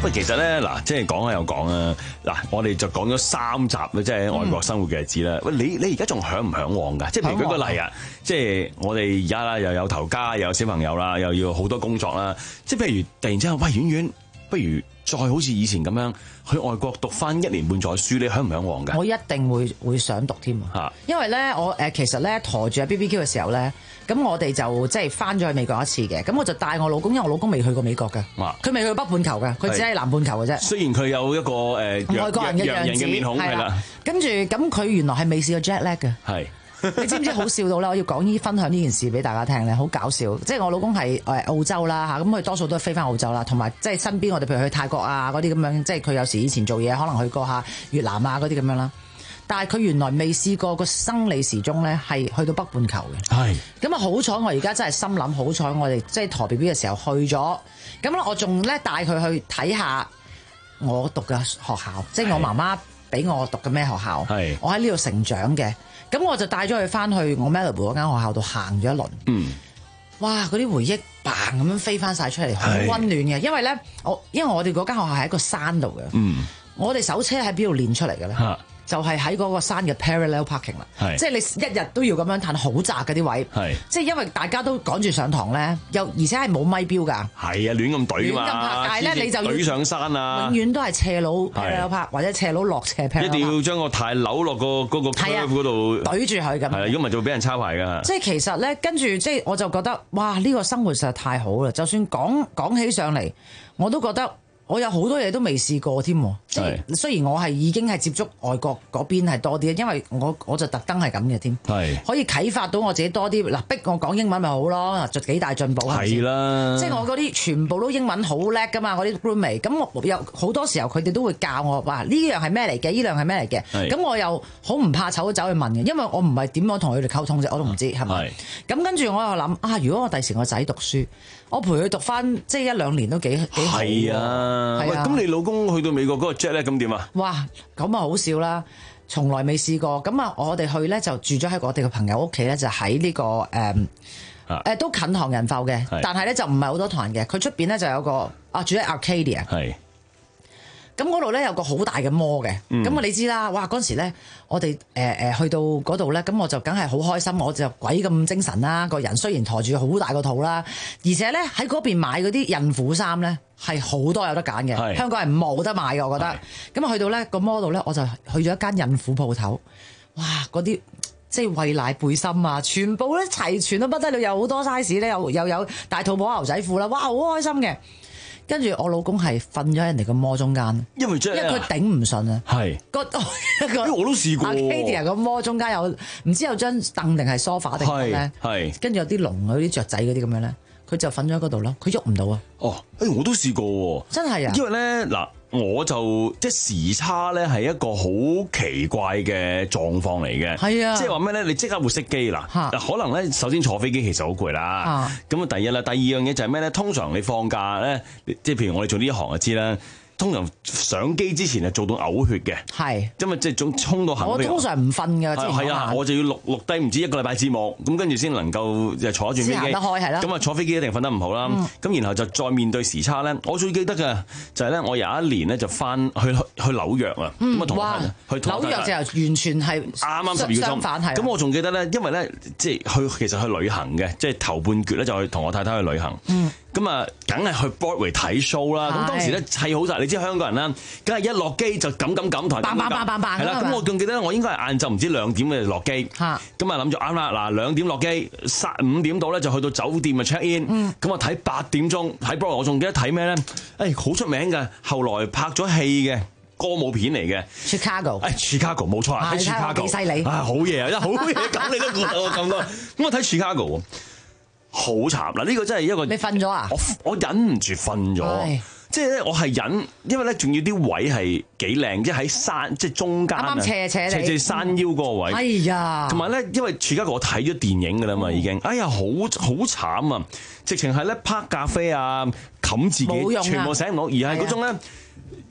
喂，其實咧嗱，即係講下又講啊，嗱，我哋就講咗三集咧，即係喺外國生活嘅日子啦。喂、嗯，你你而家仲嚮唔嚮往㗎？即係譬如舉個例啊，即係我哋而家啦，又有頭家，又有小朋友啦，又要好多工作啦。即係譬如突然之間，喂，婉婉，不如再好似以前咁樣去外國讀翻一年半載書，你嚮唔嚮往㗎？ 我一定會會想讀添啊！因為咧，我誒其實咧陀住喺 B B Q 嘅時候咧，咁我哋就即係翻咗去美國一次嘅，咁我就帶我老公，因為我老公未去過美國㗎，佢未去過北半球㗎，佢只係南半球嘅啫。 雖然佢有一個誒、呃、 外國人嘅樣子， 面孔係啦， 跟住咁佢原來係未試過 jet lag 嘅。係。你知唔知好笑到咧？我要講呢分享呢件事俾大家聽咧，好搞笑。即係我老公係誒澳洲啦嚇，咁佢多數都係飛翻澳洲啦，同埋即係身邊我哋譬如去泰國啊嗰啲咁樣，即係佢有時以前做嘢可能去過下越南啊嗰啲咁樣啦。但係佢原來未試過個生理時鐘咧係去到北半球嘅。係。咁啊好彩我而家真係心諗，好彩我哋即係陀 B B 嘅時候去咗。咁咧我仲咧帶佢去睇下我讀嘅學校，即係我媽媽俾我讀嘅咩學校。係。我喺呢度成長嘅。咁我就帶咗佢翻去我 Malibu 嗰間學校度行咗一輪。嗯，哇！嗰啲回憶嘭咁樣飛翻晒出嚟，好溫暖嘅。因為咧，我因為我哋嗰間學校係喺個山度嘅。嗯，我哋手車喺邊度練出嚟嘅咧？啊就係喺嗰個山嘅 parallel parking 啦，即係你一日都要咁樣褪好窄嗰啲位，即係因為大家都趕住上堂咧，又而且係冇咪標㗎，係啊，亂咁懟嘛，亂咁拍，但係咧你就要懟上山啊，永遠都係斜路 parallel park 或者斜路落斜 parallel，一定要將個軚扭落個嗰個 curve 嗰度懟住佢咁，係啊，如果唔係就會俾人抄牌㗎。即係其實咧，跟住即係我就覺得哇，呢個生活實在太好啦！就算講講起上嚟，我都覺得。我有好多嘢都未試過添，即係雖然我係已經係接觸外國嗰邊係多啲，因為我我就特登係咁嘅添，可以啟發到我自己多啲。嗱，逼我講英文咪好咯，就幾大進步係啦。即係我嗰啲全部都英文好叻噶嘛，嗰啲 roommate，咁我有好多時候佢哋都會教我話呢樣係咩嚟嘅，呢樣係咩嚟嘅。咁我又好唔怕醜走去問嘅，因為我唔係點樣同佢哋溝通啫，我都唔知係咪。咁跟住我又諗啊，如果我第時我仔讀書，我陪佢讀翻即係一兩年都幾幾好。係啊。喂，咁你老公去到美國嗰個 jet 咧，咁點啊？哇，咁啊好笑啦，從來未試過。咁啊，我哋去咧就住咗喺我哋嘅朋友屋企咧，就喺呢個誒誒都近唐人埠嘅，但係咧就唔係好多唐人嘅。佢出邊咧就有個啊住喺 Arcadia。係。咁嗰度咧有個好大嘅摩嘅，咁啊、嗯、你知啦，哇嗰陣時咧，我哋誒誒去到嗰度咧，咁我就梗係好開心，我就鬼咁精神啦，個人雖然抬住好大個肚啦，而且咧喺嗰邊買嗰啲孕婦衫咧係好多有得揀嘅，香港係冇得買嘅，我覺得。咁啊去到咧個摩度咧，我就去咗一間孕婦鋪頭，哇嗰啲即係餵奶背心啊，全部咧齊全都不得了，有好多 size 咧，又又有大肚婆牛仔褲啦，哇好開心嘅。跟住我老公係瞓咗喺人哋個摩中間，因為因為佢頂唔順啊。係個一個我都試過。Arcadia 個摩中間有唔知有張凳定係 sofa 定係咧？係跟住有啲籠嗰啲雀仔嗰啲咁樣咧，佢就瞓咗喺嗰度咯。佢喐唔到啊。哦，誒我都試過喎。真係啊！因為咧嗱，我就即係時差咧係一個好奇怪嘅狀況嚟嘅。係啊，即係話咩咧？你即刻會熄機啦。可能咧，首先坐飛機其實好攰啦。咁啊，第一啦，第二樣嘢就係咩咧？通常你放假咧，即係譬如我哋做呢一行就知啦。通常上機之前係做到嘔血嘅，係，因為即係總衝到行。我通常唔瞓㗎，係啊，我就要錄錄低唔止一個禮拜節目，咁跟住先能夠就坐一轉飛機。行得開係啦。咁啊，坐飛機一定瞓得唔好啦。咁、嗯、然後就再面對時差咧，我最記得嘅就係咧，我有一年咧就翻去去紐約啊，咁啊同我去紐約就完全係啱啱十二個鐘相反係。咁我仲記得咧，因為咧即係去其實去旅行嘅，即係頭半橛咧就去同我太太去旅行。嗯。咁啊，梗係去 Broadway 睇 show 啦。咁當時咧砌好晒，你知香港人啦，梗係一落機就咁咁咁台，係啦。咁我仲記得我應該係晏晝唔知兩點嘅落機。咁啊諗住啱啦，嗱兩點落機，三五點到咧就去到酒店啊 check in。咁啊睇八點鐘睇 Broadway，我仲記得睇咩咧？誒好出名嘅，後來拍咗戲嘅歌舞片嚟嘅。Chicago，誒 Chicago 冇錯，喺 Chicago 幾犀利啊！好嘢啊，好嘢咁你都估到咁多。咁我睇 Chicago。好慘嗱！呢個真係一個你瞓咗啊！我我忍唔住瞓咗，即係咧我係忍，因為咧仲要啲位係幾靚，即係喺山即係中間啱啱斜斜斜斜山腰嗰個位。哎呀！同埋咧，因為而家我睇咗電影㗎啦嘛，已經哎呀好好慘啊！直情係咧拍咖啡啊，冚自己，全部醒唔到，而係嗰種咧。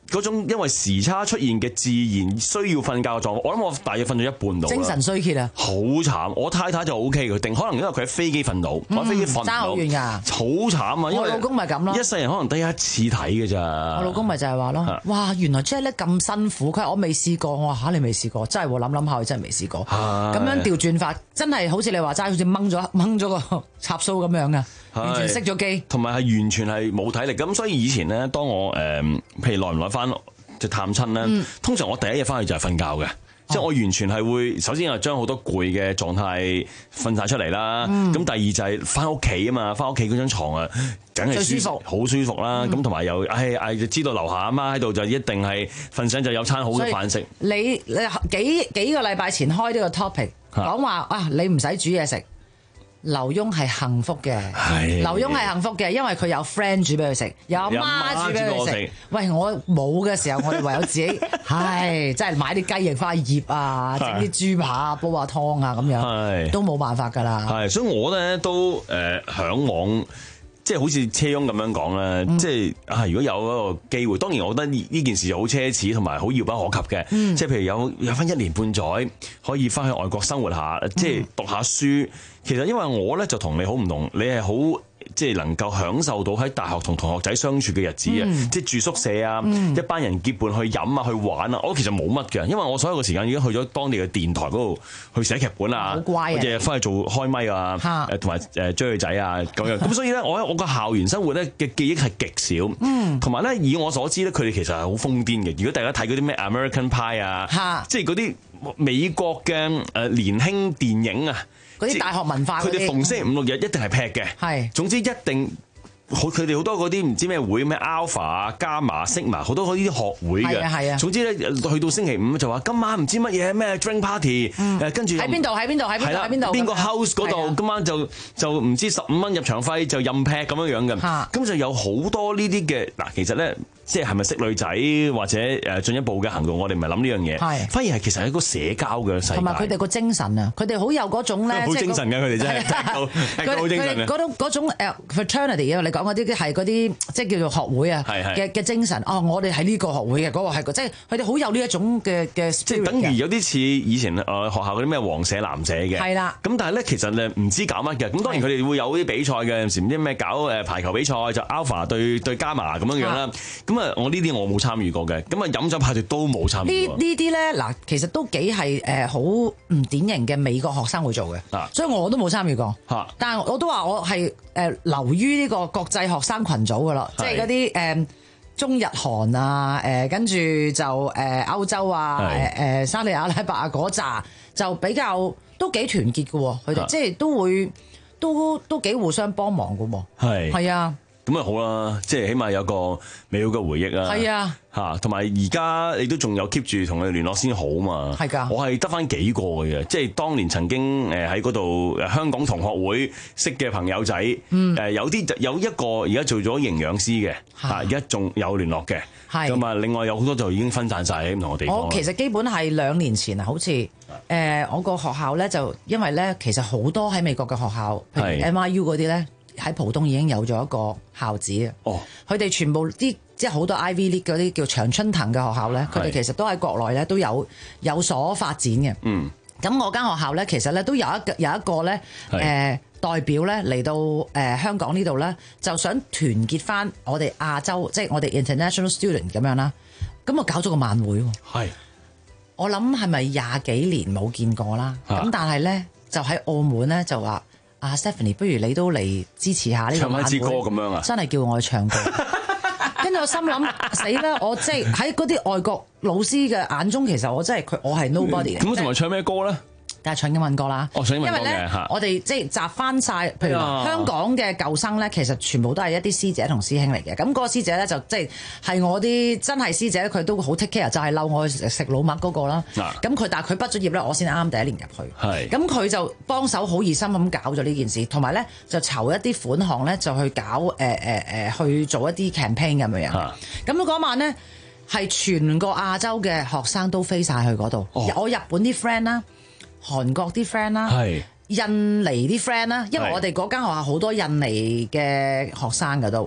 嗰種因為時差出現嘅自然需要瞓覺嘅狀況，我諗我大約瞓咗一半到。 精神衰竭啊！ 好慘，我太太就 O K 嘅，定可能因為佢喺飛機瞓到，我喺飛機瞓唔到， 爭好遠㗎， 好慘啊！因為我老公咪咁咯， 一世人可能得一次睇嘅咋。 我老公咪就係話咯，哇！原來 Jet 咧咁辛苦，佢話我未試過，我話嚇你未試過，真係喎，諗諗下佢真係未試過。咁樣調轉法，真係好似你話齋，好似掹咗掹咗個插蘇咁樣噶，完全熄咗機， 同埋係完全係冇體力。咁所以以前咧，當我誒、呃、譬如耐唔耐翻就探親咧，嗯、通常我第一日翻去就係瞓覺嘅。即係我完全係會，首先係將好多攰嘅狀態瞓晒出嚟啦。咁、嗯、第二就係翻屋企啊嘛，翻屋企嗰張牀啊，梗係舒服，好舒服啦。咁同埋又，唉唉，知道樓下阿媽喺度就一定係瞓醒就有餐好嘅飯食。 你你幾幾個禮拜前開呢個 topic 講話啊，你唔使煮嘢食。劉墉係幸福嘅，劉墉係幸福嘅，因為佢有 friend 煮俾佢食，有阿媽煮俾佢食。喂，我冇嘅時候，我哋唯有自己，唉，真係買啲雞翼翻去醃啊，整啲豬扒啊，煲下湯啊，咁樣都冇辦法㗎啦。 係，所以我咧都誒嚮往。即係好似車翁咁樣講啦，嗯、即係啊！如果有一個機會，當然我覺得呢件事好奢侈同埋好遙不可及嘅。嗯、即係譬如有有翻一年半載可以翻去外國生活下，嗯、即係讀下書。其實因為我咧就同你好唔同，你係好即係能夠享受到喺大學同同學仔相處嘅日子啊！嗯、即係住宿舍啊，嗯、一班人結伴去飲啊，去玩啊。我其實冇乜嘅，因為我所有嘅時間已經去咗當地嘅電台嗰度去寫劇本啊，日日翻去做開咪啊，誒同埋誒追女仔啊咁樣。咁所以咧，我我個校園生活咧嘅記憶係極少，同埋咧以我所知咧，佢哋其實係好瘋癲嘅。如果大家睇嗰啲咩 American Pie 啊，哈即係嗰啲美國嘅誒年輕電影啊。 嗰啲大學文化， 佢哋逢星期五六日一定係劈嘅。係是，總之一定，佢哋好多嗰啲唔知咩會咩 Alpha 啊、Gamma、Sigma 好多嗰啲學會嘅。係啊係啊。總之咧，去到星期五就話今晚唔知乜嘢咩 drink party，誒跟住喺邊度喺邊度喺邊度喺邊度邊個 house 嗰度，今晚就就唔知十五蚊入場費就任劈咁樣樣嘅。咁是就有好多呢啲嘅嗱，其實咧。即係係咪識女仔或者誒進一步嘅行動，我哋唔係諗呢樣嘢，係反而係其實係一個社交嘅世界。 同埋佢哋個精神啊，佢哋好有嗰種咧， 好精神嘅佢哋真係，佢好精神嘅嗰種嗰種誒 fraternity 啊，你講嗰啲係嗰啲即係叫做學會啊嘅嘅精神。哦，我哋係呢個學會嘅，嗰個係即係佢哋好有呢一種嘅嘅。 即係等於有啲似以前誒學校嗰啲咩黃社藍社嘅。係啦。咁但係咧，其實誒唔知搞乜嘅。咁當然佢哋會有啲比賽嘅，有時唔知咩搞誒排球比賽就 Alpha 對對 Gamma 咁樣樣啦。咁啊，我呢啲我冇參與過嘅，咁啊飲酒派對都冇參與過。呢呢啲咧嗱，其實都幾係誒好唔典型嘅美國學生會做嘅，啊、所以我都冇參與過。啊、但係我都話我係誒流於呢個國際學生群組噶啦，是即係嗰啲誒中日韓啊，誒跟住就誒歐洲啊，誒誒是、呃、沙利阿拉伯啊嗰扎就比較都幾團結嘅喎，佢哋、啊、即係都會都都幾互相幫忙嘅喎。係係啊。咁啊好啦，即係起碼有個美好嘅回憶啊！係啊，嚇，同埋而家你都仲有 keep 住同佢聯絡先好嘛？係㗎，我係得返幾個嘅，即係當年曾經誒喺嗰度香港同學會識嘅朋友仔，誒、嗯、有啲有一個而家做咗營養師嘅，嚇而家仲有聯絡嘅，咁啊另外有好多就已經分散晒喺唔同嘅地方。我其實基本係兩年前啊，好似誒、呃、我個學校咧就因為咧其實好多喺美國嘅學校，譬如 M I U 嗰啲咧。喺浦東已經有咗一個校址啊！哦，佢哋全部啲即係好多 Ivy League 嗰啲叫常春藤嘅學校咧，佢哋其實都喺國內咧都有有所發展嘅。嗯，咁我間學校咧，其實咧都有一有一個咧誒、呃、代表咧嚟到誒、呃、香港呢度咧，就想團結翻我哋亞洲，即係我哋 international student 咁樣啦。咁我搞咗個晚會喎。係，我諗係咪廿幾年冇見過啦？咁、啊、但係咧就喺澳門咧就話。啊 Stephanie， 不如你都嚟支持下呢個晚會，唱一支歌咁樣啊！真係叫我去唱歌，跟住我心諗死啦！我即係喺嗰啲外國老師嘅眼中，其實我真係佢，我係 nobody。咁同埋唱咩歌咧？ 但係唱英文歌啦， 哦，唱英文歌嘅， 因為咧，我哋即係集翻晒，譬如話香港嘅舊生咧，其實全部都係一啲師姐同師兄嚟嘅。咁嗰個師姐咧就即係係我啲真係師姐，佢都好 take care，就係嬲我去食老麥嗰個啦。咁佢但係佢畢咗業咧，我先啱第一年入去。係。咁佢就幫手好熱心咁搞咗呢件事，同埋咧就籌一啲款項咧，就去搞誒誒誒去做一啲 campaign 咁樣樣。咁嗰晚咧係全個亞洲嘅學生都飛晒去嗰度。哦、我日本啲 friend 啦。韓國啲 friend 啦，是印尼啲 friend 啦，因為我哋嗰間學校好多印尼嘅學生㗎都，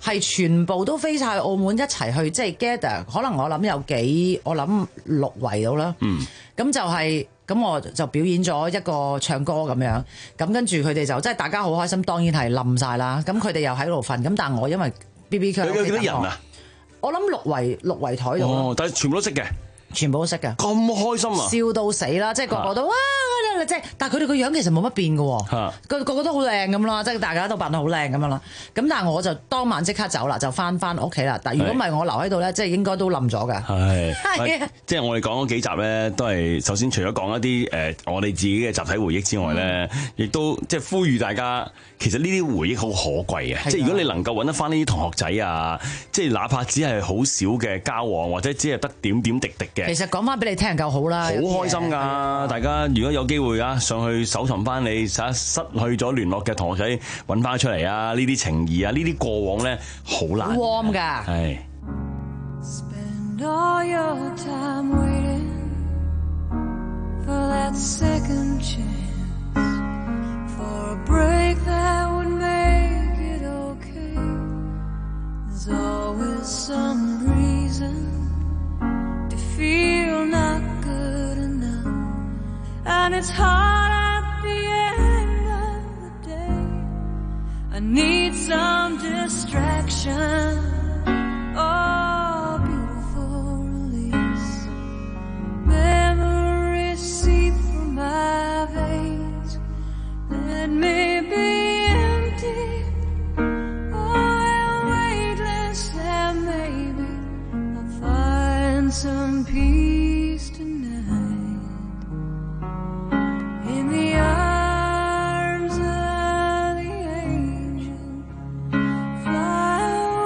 係全部都飛晒去澳門一齊去，即係 gather。可能我諗有幾，我諗六圍到啦。 嗯， 咁就係、是。咁我就表演咗一個唱歌咁樣，咁跟住佢哋就即係大家好開心，當然係冧晒啦。咁佢哋又喺度瞓，咁但係我因為 B B Q 有幾多人啊？ 我諗六圍六圍台度哦，但係全部都識嘅， 全部都識嘅， 咁開心啊！ 笑到死啦！即係個個都哇！即係，但係佢哋個樣其實冇乜變嘅喎，個個個都好靚咁啦，即係大家都扮得好靚咁樣啦。咁但係我就當晚即刻走啦，就翻翻屋企啦。但係如果唔係我留喺度咧，即係應該都冧咗㗎。 係，係即係我哋講嗰幾集咧，都係首先除咗講一啲誒、呃、我哋自己嘅集體回憶之外咧，亦、嗯、都即係呼籲大家，其實呢啲回憶好可貴嘅。即係如果你能夠揾得翻呢啲同學仔啊，即係哪怕只係好少嘅交往，或者只係得點點滴滴嘅， 其實講翻俾你聽夠好啦， 好開心㗎！大家如果有機會啊，上去搜尋翻你失失去咗聯絡嘅同學仔，揾翻出嚟啊！呢啲情誼啊，呢啲過往咧，好難 warm 㗎。 係。 Spend all your time waiting for that second chance, for a break that would make it okay. There's always some reason to feel not good enough, and it's hard at the end of the day. I need some distraction, oh, beautiful release. Memories seep through my veins. Let me be empty, oh, weightless, and maybe I'll find some peace tonight in the arms of the angel. Fly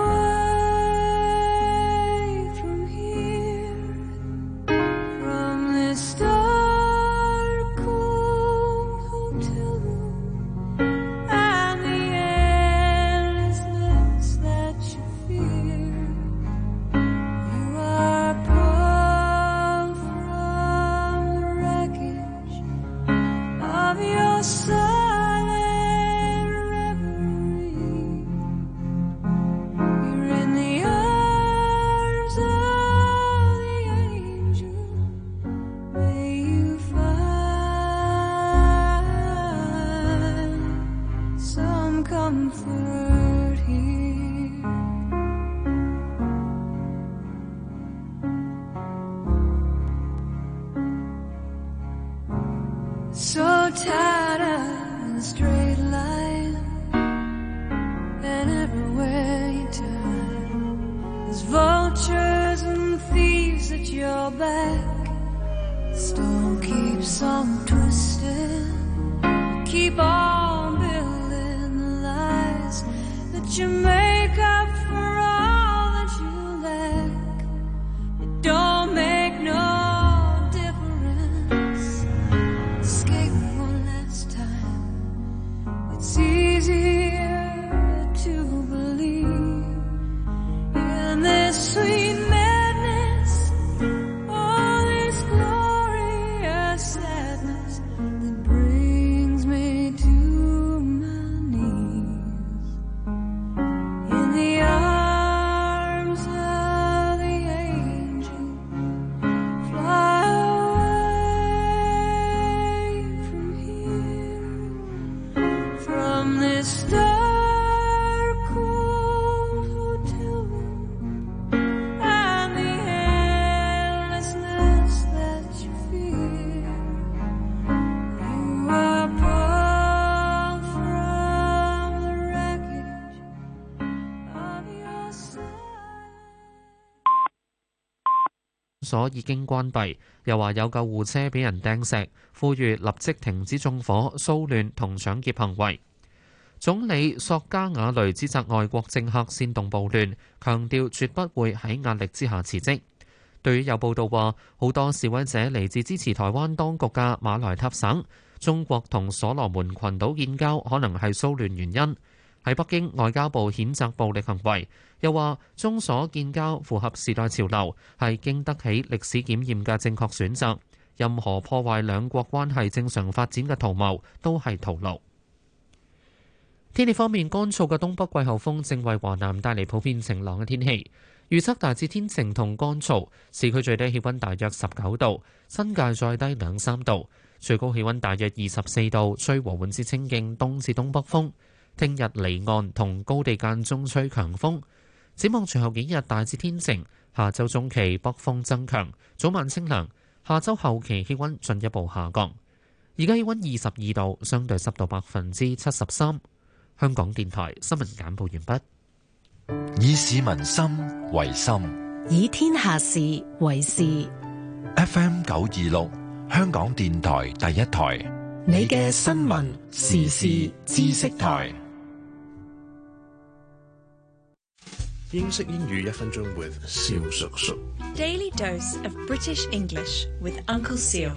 away from here, from this dark, cold hotel room, and the endlessness that you fear. You are pulled from the wreckage of your silent reverie. You're in the arms of the angel. May you find some comfort here. So tired of the straight line, and everywhere you turn, there's vultures and thieves at your back. Storm keeps on twisting, keep on building the lies that you make up for all that you lack. It don't make no difference. Escape one last time. It's easier to believe in this sweet madness, all this glorious sadness that brings me to my knees. In the arms of the angel, fly away from here, from this dark, cold hotel room, and the endlessness that you fear. You are pulled from the wreckage of your soul. 所已經關閉，又話有救護車俾人掟石，呼籲立即停止縱火、騷亂同搶劫行為。總理索加瓦雷指責外國政客煽動暴亂，強調絕不會喺壓力之下辭職。對於有報道話好多示威者嚟自支持台灣當局嘅馬來塔省，中國同所羅門群島建交可能係騷亂原因。喺北京，外交部譴責暴力行為，又話中所建交符合時代潮流，係經得起歷史檢驗嘅正確選擇。任何破壞兩國關係正常發展嘅圖謀都係徒勞。 天氣方面，乾燥嘅東北季候風正為華南帶嚟普遍晴朗嘅天氣。預測大致天晴同乾燥，市區最低氣溫大約十九度，新界再低兩三度，最高氣溫大約二十四度，吹和緩至清勁東至東北風。聽日離岸同高地間中吹強風。展望隨後幾日大致天晴，下週中期北風增強，早晚清涼。下週後期氣溫進一步下降。而家氣溫二十二度，相對濕度百分之七十三。香港電台新聞簡報完畢。以市民心為心， 以天下事為事。 F M 九二六，香港電台第一台， 你嘅新聞時事知識台。 英式英語一分鐘 with 蕭叔叔。 Daily dose of British English with Uncle Seal。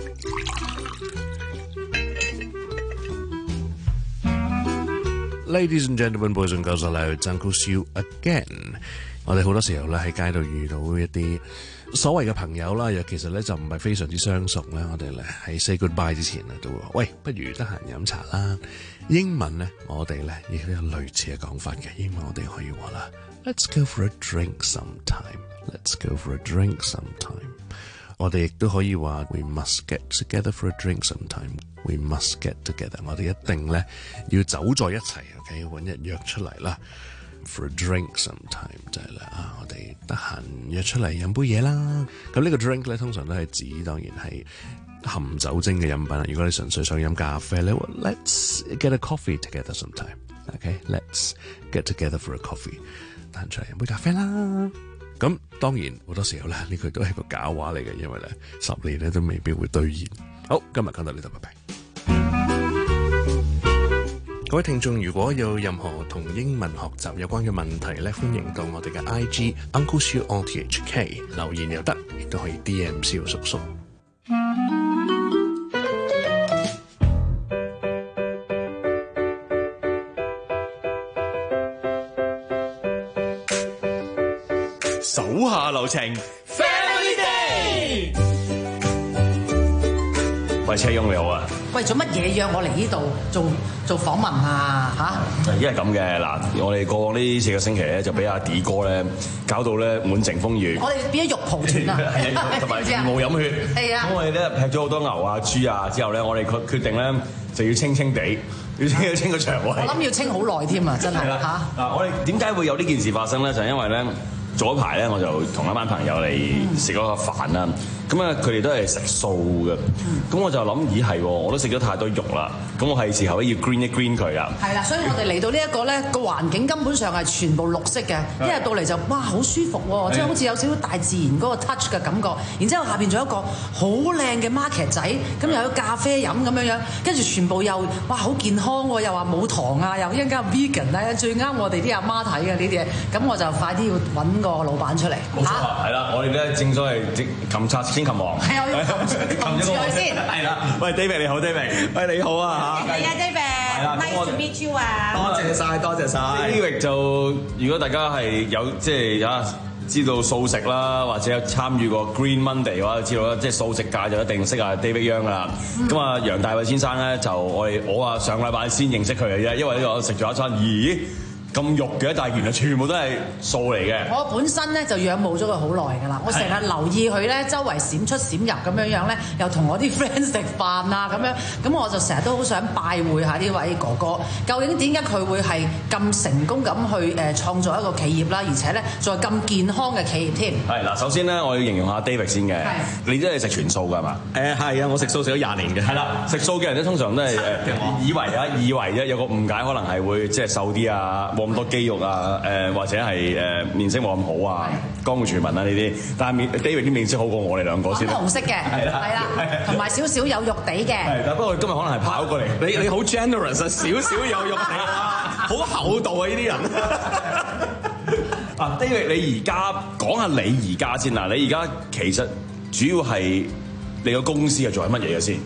Ladies and gentlemen, boys and girls, hello, it's Uncle Siu again。我哋好多時候咧喺街度遇到一啲所謂嘅朋友啦，又其實咧就唔係非常之相熟咧。我哋咧喺 say goodbye 之前咧都話，喂，不如得閒飲茶啦。英文咧，我哋咧亦都有類似嘅講法嘅。英文我哋可以話啦 ，Let's go for a drink sometime. Let's go for a drink sometime。我哋亦都可以話 We must get together for a drink sometime. We must get together。我哋一定咧要走在一齊 ，OK， 揾日約出嚟啦。For a drink sometime 就係咧啊，我哋得閒約出嚟飲杯嘢啦。咁呢個 drink 咧通常都係指當然係含酒精嘅飲品啦。如果你純粹想飲咖啡咧 ，Let's get a coffee together sometime。OK，Let's get together for a coffee。得閒出嚟飲杯咖啡啦。咁當然好多時候咧，呢句都係個假話嚟嘅，因為咧十年咧都未必會兌現。好，今日講到呢度，拜拜。各位聽眾，如果有任何同英文學習有關嘅問題咧，歡迎到我哋嘅 I G Uncle Siu O T H K 留言又得，亦都可以 D M 蕭叔叔。 手下留情 ，Family Day。喂，車翁你好啊！ 喂，做乜嘢約我嚟呢度做做訪問啊？嚇！ 因為咁嘅嗱，我哋過往呢四個星期咧，就俾阿 D 哥咧搞到咧滿城風雨。 我哋變咗肉蒲團啊！ 同埋冇飲血。 係啊！ 咁我哋咧劈咗好多牛啊、豬啊之後咧，我哋決決定咧就要清清地，要清清個腸胃。 我諗要清好耐添啊！真係嚇！ 嗱，我哋點解會有呢件事發生咧？就係因為咧。早一排咧，我就同一班朋友嚟食嗰個飯啦。咁啊，佢哋都係食素嘅。咁我就諗，咦係喎，我都食咗太多肉啦。咁我係時候要 green 一 green 佢啦。 係啦，所以我哋嚟到呢一個咧，個環境根本上係全部綠色嘅。一入到嚟就哇，好舒服喎，即係好似有少少大自然嗰個 touch 嘅感覺。然之後下邊仲有一個好靚嘅 market 仔，咁又有咖啡飲咁樣樣，跟住全部又哇好健康喎，又話冇糖啊，又一間 vegan 咧，最啱我哋啲阿媽睇嘅呢啲嘢。咁我就快啲要揾個老闆出嚟。 冇錯啊，係啦，我哋咧正所謂擒賊先擒王。 係啊，我要擒住佢先。 係啦，喂 David 你好 David， 喂你好啊嚇。 係啊 David，nice to meet you 啊。 多謝晒，多謝晒。 David 就如果大家係有即係啊知道素食啦，或者有參與過 Green Monday 嘅話，就知道啦，即係素食界就一定識啊 David Young 噶啦。咁啊、嗯，楊大衛先生咧就我哋我啊上禮拜先認識佢嘅啫，因為呢個食咗一餐，咦？咁肉嘅，但係原來全部都係素嚟嘅。 我本身咧就仰慕咗佢好耐㗎啦，我成日留意佢咧周圍閃出閃入咁樣樣咧，又同我啲 friend 食飯啊咁樣，咁我就成日都好想拜會下呢位哥哥。究竟點解佢會係咁成功咁去誒創造一個企業啦，而且咧再咁健康嘅企業添？ 係嗱，首先咧我要形容下 David 先嘅，你都係食全素㗎嘛？ 誒係啊，我食素食咗廿年嘅。 係啦，食素嘅人咧通常都係誒以為啊，以為啫有個誤解，可能係會即係瘦啲啊。冇咁多肌肉啊，誒、呃、或者係誒、呃、面色冇咁好啊，江湖傳聞啊呢啲，但係面 David 啲面色好過我哋兩個先。 紅色嘅，係啦，係啦，同埋少少有肉地嘅。係， 但不過今日可能係跑過嚟， 你你好 generous 啊，少少有肉地啊，好厚道啊呢啲人。 啊 David， 你而家講下你而家先啦，你而家其實主要係你個公司係做緊乜嘢嘅先？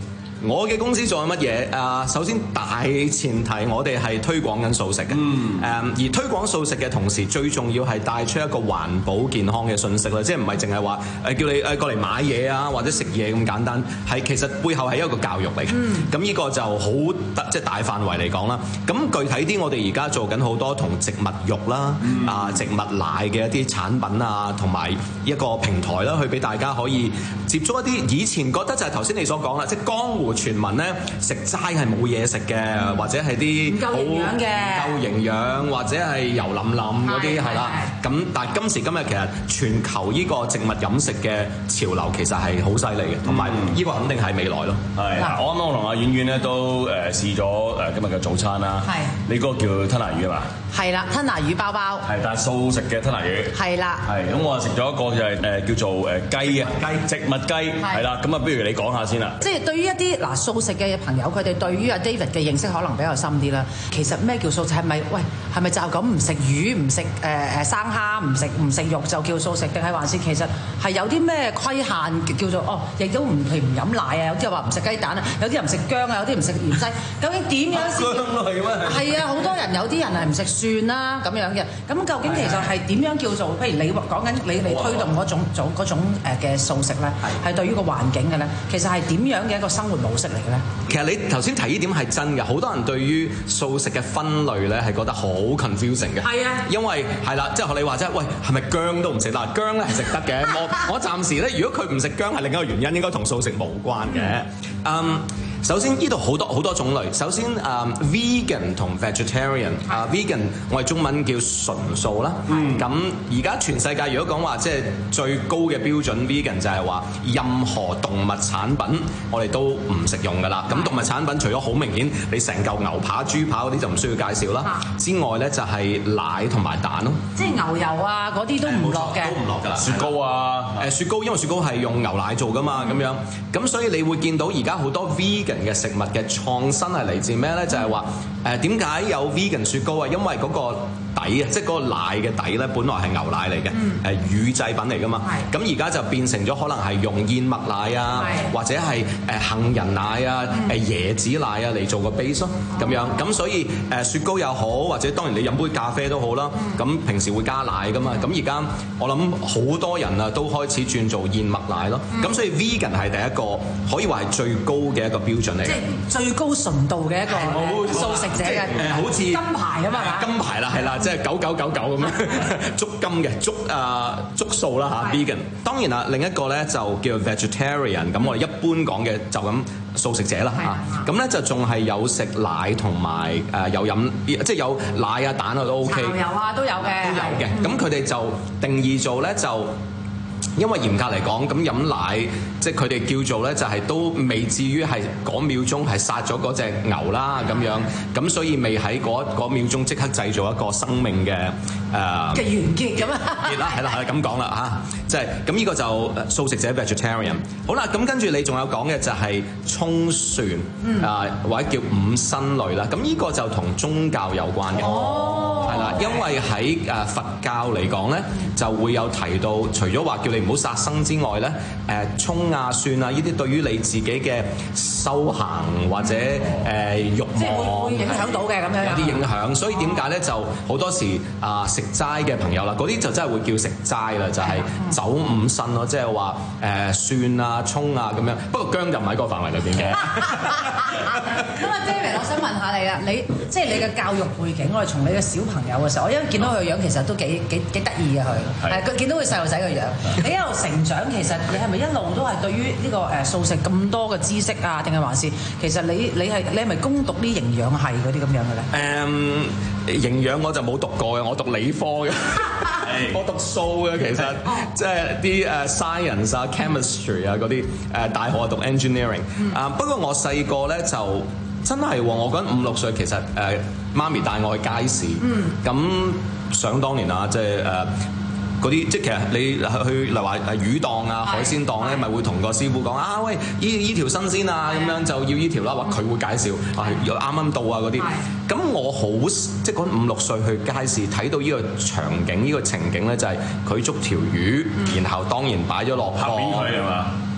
我嘅公司做緊乜嘢？啊，首先大前提我哋係推廣緊素食嘅，誒、嗯、而推廣素食嘅同時，最重要係帶出一個環保健康嘅信息啦，即係唔係淨係話誒叫你誒過嚟買嘢啊或者食嘢咁簡單，係其實背後係一個教育嚟嘅。咁呢、嗯、個就好得即係大範圍嚟講啦。咁具體啲，我哋而家做緊好多同植物肉啦、嗯、啊植物奶嘅一啲產品啊，同埋一個平台啦，去俾大家可以接觸一啲以前覺得就係頭先你所講啦，即係江湖傳聞咧食齋係冇嘢食嘅，嗯、或者係啲唔夠營養嘅， 唔夠營養或者係油淋淋嗰啲係啦。咁但係今時今日其實全球呢個植物飲食嘅潮流其實係好犀利嘅，同埋呢個肯定係未來咯。 係、嗯，我啱啱同阿婉婉咧都誒試咗誒今日嘅早餐啦。係，你嗰個叫吞拿魚啊嘛？ 係啦，吞拿魚包包。 係，但係素食嘅吞拿魚。係啦。係，咁我食咗一個就係誒叫做誒雞啊，雞植物雞係啦。咁啊，不如你講下先啦。即係對於一啲嗱素食嘅朋友，佢哋對於阿 David 嘅認識可能比較深啲啦。其實咩叫素食？係咪喂係咪就咁唔食魚、唔食誒誒生蝦、唔食唔食肉就叫素食？定係還是其實係有啲咩規限叫做哦？亦都唔係唔飲奶啊？有啲人話唔食雞蛋啊，有啲人唔食薑啊，有啲唔食芫茜。究竟點樣先？薑都係咩？係啊，好多人有啲人係唔食蒜啦咁樣嘅。咁究竟其實係點樣叫做？譬如你講緊你你推動嗰種種嗰種誒嘅素食咧，係對於個環境嘅咧，其實係點樣嘅一個生活模式嚟嘅咧？ 其實你頭先提呢點係真嘅，好多人對於素食嘅分類咧係覺得好 confusing 嘅。係啊，因為係啦，即係學你話齋，喂係咪薑都唔食嗱？薑咧係食得嘅。我我暫時咧，如果佢唔食薑係另一個原因，應該同素食無關嘅。嗯。首先呢度好多好多種類。首先誒、um, vegan 同 vegetarian 啊、uh, vegan 我哋中文叫純素啦。咁而家全世界如果講話即係最高嘅標準 vegan 就係話任何動物產品我哋都唔食用㗎啦。咁動物產品除咗好明顯你成嚿牛扒、豬扒嗰啲就唔需要介紹啦。之外咧就係奶同埋蛋咯。即係牛油啊嗰啲都唔落嘅。都唔落㗎啦。雪糕啊誒雪糕，因為雪糕係用牛奶做㗎嘛咁樣。咁所以你會見到而家好多 vegan嘅食物嘅創新係嚟自咩咧？就係話誒點解有 vegan 雪糕啊？因為嗰個底啊，即係嗰個奶嘅底咧，本來係牛奶嚟嘅，誒、嗯、乳製品嚟噶嘛。咁而家就變成咗可能係用燕麥奶啊，或者係誒杏仁奶啊、誒、嗯、椰子奶啊嚟做個 base 咯，咁樣。咁所以誒雪糕又好，或者當然你飲杯咖啡都好啦。咁、嗯、平時會加奶噶嘛。咁而家我諗好多人啊都開始轉做燕麥奶咯。咁、嗯、所以 vegan 係第一個可以話係最高嘅一個標準嚟。即係最高純度嘅一個素食者嘅誒，好似金牌啊嘛，金牌啦，係啦，即係九九九九咁樣足金嘅足啊足數啦嚇 vegan。當然啦，另一個咧就叫 vegetarian，咁、嗯、我哋一般講嘅就咁素食者啦嚇。咁咧就仲係有食奶同埋誒有飲，即係有奶啊蛋啊都 OK。牛油啊都有嘅。都有嘅。咁佢哋就定義做咧就。因為嚴格嚟講，咁飲奶即係佢哋叫做咧，就係都未至於係嗰秒鐘係殺咗嗰隻牛啦咁樣，咁所以未喺嗰嗰秒鐘即刻製造一個生命嘅誒嘅完結咁啊！係啦係啦係咁講啦嚇，即係咁呢個就素食者 vegetarian。好啦，咁跟住你仲有講嘅就係葱蒜啊、呃，或者叫五辛類啦。咁呢個就同宗教有關嘅。哦，係啦，因為喺誒佛教嚟講咧，就會有提到，除咗話叫你唔好殺生之外咧，誒葱啊、蒜啊呢啲對於你自己嘅修行或者誒慾望，即係會會影響到嘅咁樣。有啲影響，所以點解咧就好多時啊食齋嘅朋友啦，嗰啲就真係會叫食齋啦，就係、是、走五辛咯，即係話誒蒜啊、葱啊咁樣。不過薑就唔喺嗰個範圍裏邊嘅。咁啊，David，我想問下你啦，你即係、就是、你嘅教育背景，我哋從你嘅小朋友嘅時候，我因為見到佢嘅樣其實都幾幾幾得意嘅佢，係佢見到佢細路仔嘅樣。你一路成長，其實你係咪一路都係對於呢個誒素食咁多嘅知識啊？定係還是其實你你係你係咪攻讀啲營養系嗰啲咁樣嘅咧？誒、um, 營養我就冇讀過嘅，我讀理科嘅，我讀數嘅其實，即係啲誒 science 啊、chemistry 啊嗰啲誒大學啊讀 engineering 啊、嗯。不過我細個咧就真係喎，我嗰陣五六歲其實誒、呃、媽咪帶我去街市，咁、嗯、想當年啊，即係誒。呃嗰啲即係其實你去例如話誒魚檔啊、海鮮檔咧，咪會同個師傅講啊，喂，依依條新鮮啊，咁樣就要依條啦，或佢會介紹啊，又啱啱到啊嗰啲。咁我好即係嗰五六歲去街市睇到呢個場景、呢、呢個情景咧，就係佢捉條魚，嗯、然後當然擺咗落下邊佢係嘛？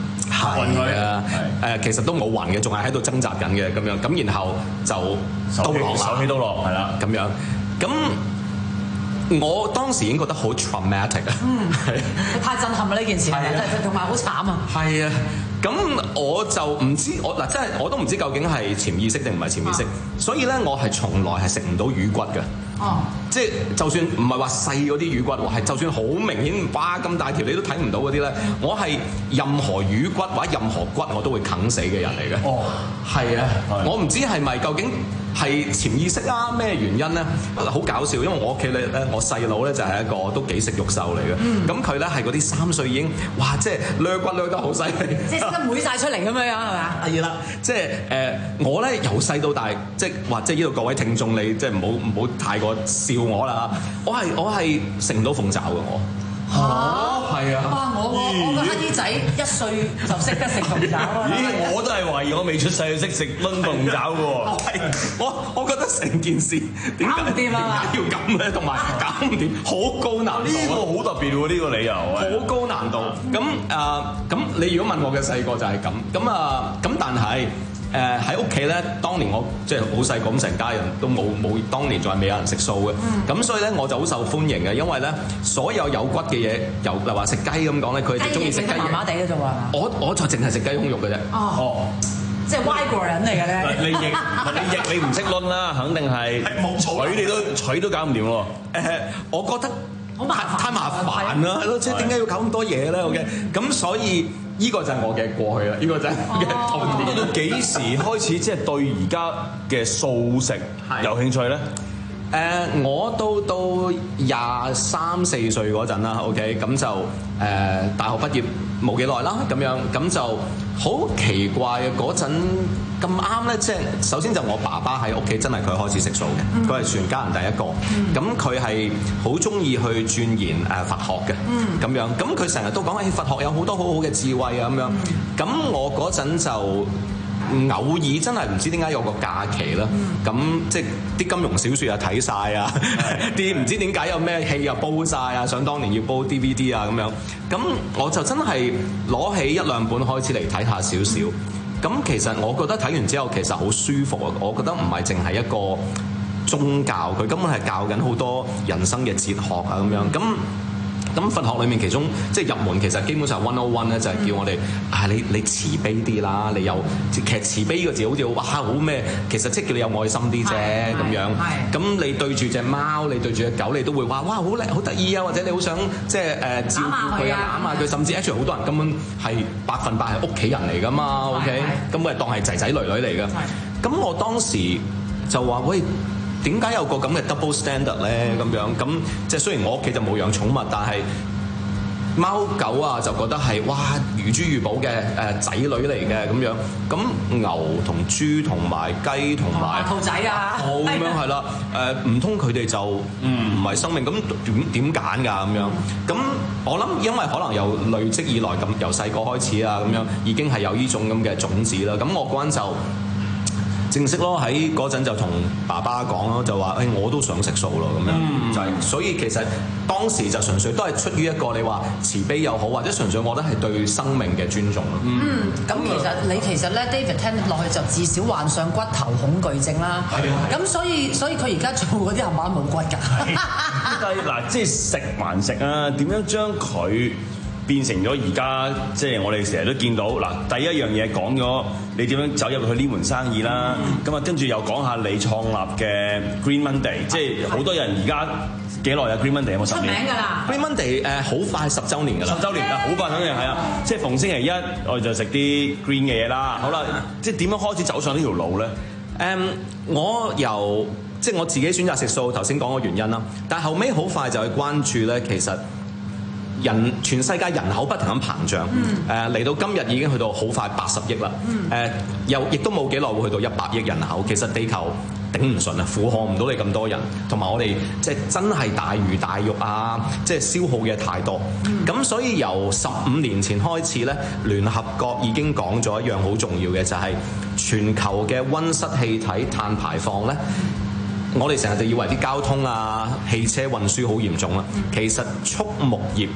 係啊，誒其實都冇暈嘅，仲係喺度掙扎緊嘅咁樣，咁然後就刀落手起刀落係啦， 咁樣咁。我當時已經覺得好 traumatic 啊， 嗯，太震撼啦呢件事，同埋好慘啊。 係啊，咁我就唔知我嗱，真係我都唔知究竟係潛意識定唔係潛意識，啊、所以咧我係從來係食唔到魚骨嘅。哦，即係就算唔係話細嗰啲魚骨喎，係就算好明顯哇咁大條你都睇唔到嗰啲咧，我係任何魚骨或者任何骨我都會啃死嘅人嚟嘅。哦，係啊，我唔知係咪究竟係潛意識啊咩原因咧？好搞笑，因為我屋企咧咧，我細佬咧就係一個都幾食肉獸嚟嘅。咁佢咧係嗰啲三歲已經哇，即係掠骨掠得好犀利， 即係識得妹晒出嚟咁樣樣係嘛？ 係啦，即係誒、呃、我咧由細到大，即係話即係呢度各位聽眾你即係唔好唔好太過笑我啦，我係我係食唔到鳳爪嘅我。 嚇！ 係啊！ 哇！我我我個乞衣仔一歲就識得食鳳爪啊！ 咦！我都係懷疑我未出世就識食炆鳳爪嘅喎。 係，我我覺得成件事點解搞唔掂啊嘛？ 要咁咧？同埋搞唔掂，好高難度。 呢個好特別喎，呢個理由好高難度。咁啊，咁你如果問我嘅細個就係咁，咁啊，咁但係。誒喺屋企咧，當年我即係好細個咁，成家人都冇冇，當年仲係未有人食素嘅。咁、嗯、所以咧我就好受歡迎嘅，因為咧所有有骨嘅嘢，由例如話食雞咁講咧，佢哋中意食雞。 麻麻地嘅啫喎。 我我就淨係食雞胸肉嘅啫。 哦。哦即係歪國人嚟嘅咧。 你亦你亦你唔識攆啦，肯定係。係冇錯。取你都取都搞唔掂喎。 誒，我覺得好麻煩， 太麻煩啦，係咯，即係點解要搞咁多嘢咧 ？OK，咁所以。呢個就係我嘅過去啦，呢、呢個就係我嘅童年。 到幾時開始即係對而家嘅素食有興趣咧？ 誒、呃，我到到廿三四歲嗰陣啦 ，OK，咁就誒、呃、大學畢業冇幾耐啦，咁樣咁就好奇怪嘅嗰陣咁啱咧，即係首先就我爸爸喺屋企真係佢開始食素嘅，佢係、嗯、全家人第一個，咁佢係好中意去鑽研誒佛學嘅，咁、嗯、樣咁佢成日都講誒佛學有好多好好嘅智慧啊咁樣，咁、嗯、我嗰陣就。偶爾真係唔知點解有個假期啦，咁、嗯、即係啲金庸小説又睇晒啊，啲唔知點解有咩戲又煲晒啊，想當年要煲 D V D 啊咁樣，咁我就真係攞起一兩本開始嚟睇下少少，咁、嗯、其實我覺得睇完之後其實好舒服啊，我覺得唔係淨係一個宗教，佢根本係教緊好多人生嘅哲學啊咁樣，咁。咁佛學裏面其中即係入門，其實基本上 one oh one 咧就係叫我哋、嗯、啊你你慈悲啲啦，你有其實慈悲呢個字好似哇好咩？其實即係叫你有愛心啲啫咁樣。咁你對住隻貓，你對住隻狗，你都會話哇好靚好得意啊，或者你好想即係誒、呃、照顧佢啊，攬下佢，甚至 actually 好多人根本係百分百係屋企人嚟噶嘛 ，OK，咁佢係當係仔仔女女嚟噶。咁我當時就話喂。點解有個咁嘅 double standard 咧？咁樣咁即係雖然我屋企就冇養寵物，但係貓狗啊就覺得係哇如珠如寶嘅誒仔女嚟嘅咁樣。咁牛同豬同埋雞同埋兔仔啊， 咁樣係啦。誒唔通佢哋就唔唔係生命？咁點點揀㗎咁樣？咁我諗因為可能由累積以來咁由細個開始啊咁樣，已經係有呢種咁嘅種子啦。咁我嗰陣就。正式咯，喺嗰陣就同爸爸講咯，就話誒、哎、我都想食素咯咁樣，嗯、就係、是、所以其實當時就純粹都係出於一個你話慈悲又好，或者純粹我覺得係對生命嘅尊重咯。 嗯，咁、嗯、其實你其實咧 David 聽落去就至少患上骨頭恐懼症啦。係啊，咁所以所以佢而家做嗰啲係咪冇骨㗎？ 但係嗱，即係食還食啊，點樣將佢變成咗而家，即係我哋成日都見到嗱，第一樣嘢講咗你點樣走入去呢門生意啦，咁啊跟住又講下你創立嘅 Green Monday，即係好多人而家幾耐啊 Green Monday 有冇十年？ 出名㗎啦 ！Green Monday 誒好快十週年㗎啦， 十週年啦，好快十週年係啊！即係逢星期一我哋就食啲 green 嘅嘢啦。好啦，即係點樣開始走上呢條路咧？ 誒、um, 我由即係我自己選擇食素，頭先講個原因啦，但係後尾好快就去關注咧，其實。人全世界人口不停咁膨脹，誒嚟、嗯呃、到今日已經去到好快八十億啦，誒、嗯呃、又亦都冇幾耐會去到一百億人口。其實地球頂唔順啊，負荷唔到你咁多人，同埋我哋即係真係大魚大肉啊，即係消耗嘅太多。咁、嗯、所以由十五年前開始咧，聯合國已經講咗一樣好重要嘅，就係、是、全球嘅溫室氣體碳排放咧。我哋成日就以為啲交通啊、汽車運輸好嚴重啦，其實畜牧業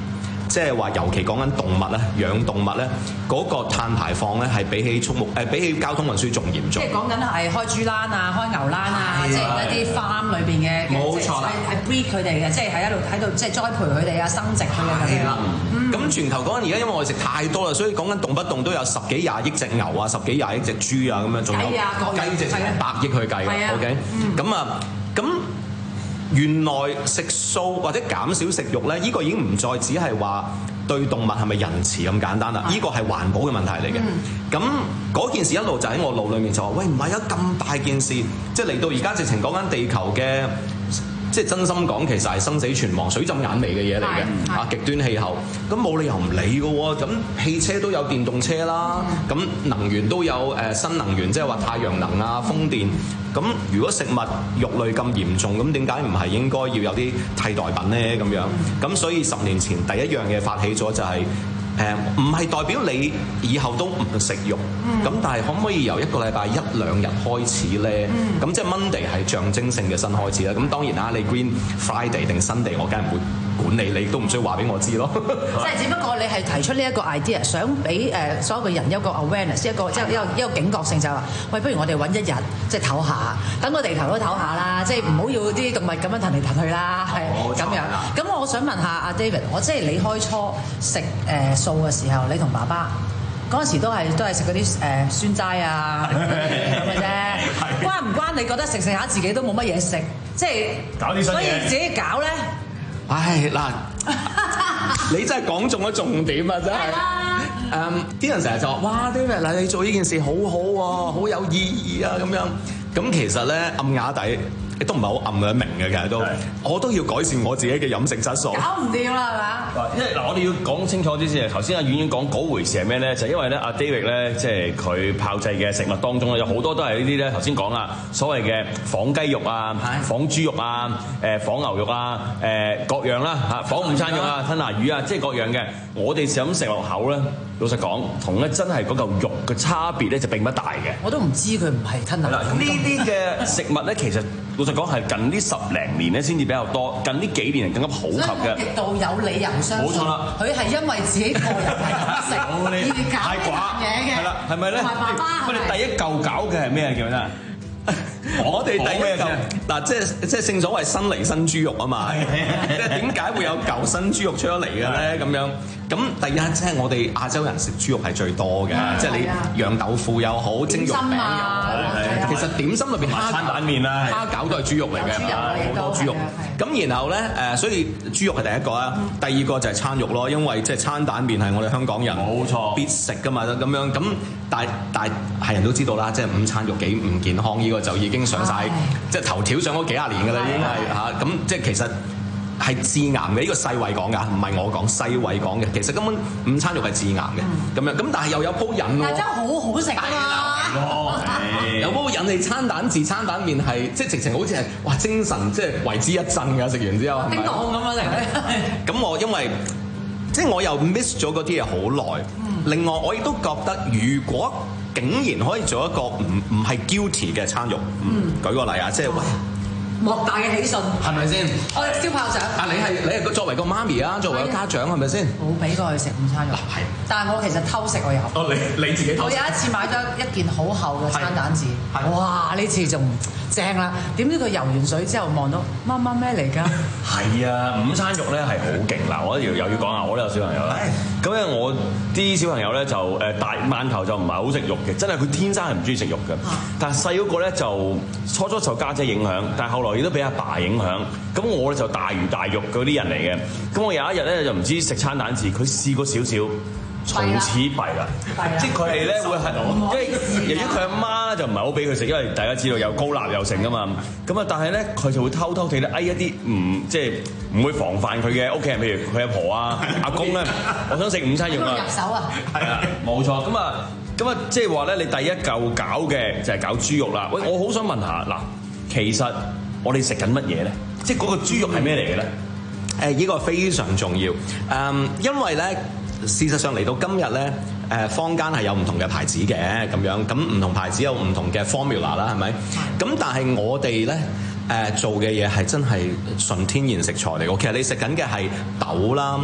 即係話尤其講緊動物咧，養動物咧嗰、那個碳排放咧係比起畜牧誒、呃、比起交通運輸仲嚴重。 即係講緊係開豬欄啊，開牛欄啊，即係一啲 farm 裏邊嘅， 冇錯啦， 係 breed 佢哋嘅，即係喺一路喺度即係栽培佢哋啊，生殖佢哋咁樣。 咁、嗯、全球講緊而家因為我哋食太多啦，所以講緊動不動都有十幾廿億隻牛啊，十幾廿億隻豬啊咁樣，仲有雞隻成百億去計嘅。OK，咁啊咁。原來食素或者減少食肉咧，呢、這個已經唔再只係話對動物係咪仁慈咁簡單啦，呢、這個係環保嘅問題嚟嘅。咁嗰、嗯、件事一路就喺我腦裏面就話：喂，唔係啊，咁大件事，即係嚟到而家直情講緊地球嘅，即係真心講，其實係生死存亡、水浸眼眉嘅嘢嚟嘅。啊，極端氣候，咁冇理由唔理嘅喎。咁汽車都有電動車啦，咁、嗯、能源都有誒、呃、新能源，即係話太陽能啊、風電。咁如果食物肉類咁嚴重，咁點解唔係應該要有啲替代品咧？咁樣咁所以十年前第一樣嘢發起咗就係、是、誒，唔、呃、係代表你以後都唔食肉，咁、嗯、但係可唔可以由一個禮拜一兩日開始咧？咁、嗯、即係 Monday 係象徵性嘅新開始啦。咁當然啦，你 Green Friday 定 Sunday 我梗係唔會管理你，都唔需要話俾我知咯。 即係只不過你係提出呢一個 idea， 想俾誒所有嘅人一個 awareness， 一個即係一個一個警覺性，就係話：喂，不如我哋揾一日即係唞下，等個地球都唞下啦，即係唔好要啲動物咁樣騰嚟騰去啦，係咁樣。咁我想問下阿 David， 我即係你開初食誒素嘅時候，你同爸爸嗰陣時都係都係食嗰啲誒酸齋啊咁嘅啫，關唔關你覺得食食下自己都冇乜嘢食，即係搞啲新嘢， 所以自己搞咧？ 唉嗱，你真係講中咗重點啊！真係，誒啲人成日就話：哇 David 嗱，你做呢件事好好喎，好有意義啊咁樣。咁其實咧暗啞底都唔係好暗嘅明嘅，其實都我都要改善我自己嘅飲食質素。 搞唔掂啦，係嘛？ 因為嗱，我哋要講清楚啲先。頭先阿婉婉講嗰回事係咩咧？就係、因為咧，阿 David 咧，即係佢炮製嘅食物當中咧，有好多都係呢啲咧。頭先講啦，所謂嘅仿雞肉啊、仿豬肉啊、誒仿牛肉啊、誒各樣啦嚇，仿午餐肉啊、吞拿魚啊，即係各樣嘅。我哋想食落口咧，老實講，同咧真係嗰嚿肉嘅差別咧就並不大嘅。 我都唔知佢唔係吞拿魚。 呢啲嘅食物咧，其實老實講係近呢十零年咧先至比較多，近呢幾年係更加普及嘅。 極度有理由相信。冇錯啦，佢係因為自己個人係咁食，而搞呢樣嘢嘅。 係啦，係咪咧？ 同埋爸爸我哋第一嚿搞嘅係咩叫咩啊？ 我哋第一嚿嗱，即係即係正所謂新嚟新豬肉啊嘛，即係點解會有舊新豬肉出咗嚟嘅咧？咁樣咁第一即係我哋亞洲人食豬肉係最多嘅，即係你釀豆腐又好，蒸肉餅又好，其實點心裏邊蝦餐蛋麵啦、 蝦餃都係豬肉嚟嘅，好多豬肉。咁然後咧誒，所以豬肉係第一個啦，第二個就係餐肉咯，因為即係餐蛋麵係我哋香港人冇錯必食噶嘛，咁樣咁但但係人都知道啦，即係午餐肉幾唔健康，呢個就已經上晒即係頭條上咗幾廿年㗎啦，已經係嚇咁，即係其實係致癌嘅。呢個世衛講㗎，唔係我講，世衛講嘅。其實根本午餐肉係致癌嘅，咁樣咁，但係又有鋪癮喎。 但真係好好食啊！ 有鋪癮你餐蛋治餐蛋麵係即係直情好似係哇精神即係為之一振㗎，食完之後。 叮當咁啊！嚟咁我因為即係我又 miss 咗嗰啲嘢好耐。另外我亦都覺得如果竟然可以做一個唔唔係 guilty 嘅餐肉，嗯，舉個例啊，即係喂， 莫大嘅喜訊， 係咪先？ 我哋燒炮仗。 啊，你係你係個作為個媽咪啊，作為個家長係咪先？ 冇俾過佢食午餐肉，係。但係我其實偷食我有。 哦，你你自己偷食。 我有一次買咗一件好厚嘅餐蛋治，哇！呢次仲正啦。點知佢游完水之後望到媽媽咩嚟㗎？ 係啊，午餐肉咧係好勁嗱，我又又要講下，我都有小朋友啦。咁咧我啲小朋友咧就誒大饅頭就唔係好食肉嘅，真係佢天生係唔中意食肉嘅。但係細嗰個咧就初初受家姐影響，但係後來亦都俾阿爸影響。咁我咧就大魚大肉嗰啲人嚟嘅。咁我有一日咧就唔知食餐蛋治，佢試過少少。從此弊啦，即係佢係咧會係，因為由於佢阿媽就唔係好俾佢食，因為大家知道有高鈉又成噶嘛。咁啊，但係咧佢就會偷偷地咧嗌一啲唔即係唔會防範佢嘅屋企人，譬如佢阿婆啊、阿公咧，我想食午餐肉啊。 入手啊！ 係啊，冇錯。咁啊，咁啊，即係話咧，你第一嚿搞嘅就係搞豬肉啦。喂，我好想問下嗱，其實我哋食緊乜嘢咧？即係嗰個豬肉係咩嚟嘅咧？ 誒，呢個非常重要。誒，因為咧。事實上嚟到今日咧，誒坊間係有唔同嘅牌子嘅咁樣，咁唔同牌子有唔同嘅 formula 啦，係咪？咁但係我哋咧誒做嘅嘢係真係純天然食材嚟嘅。其實你食緊嘅係豆啦、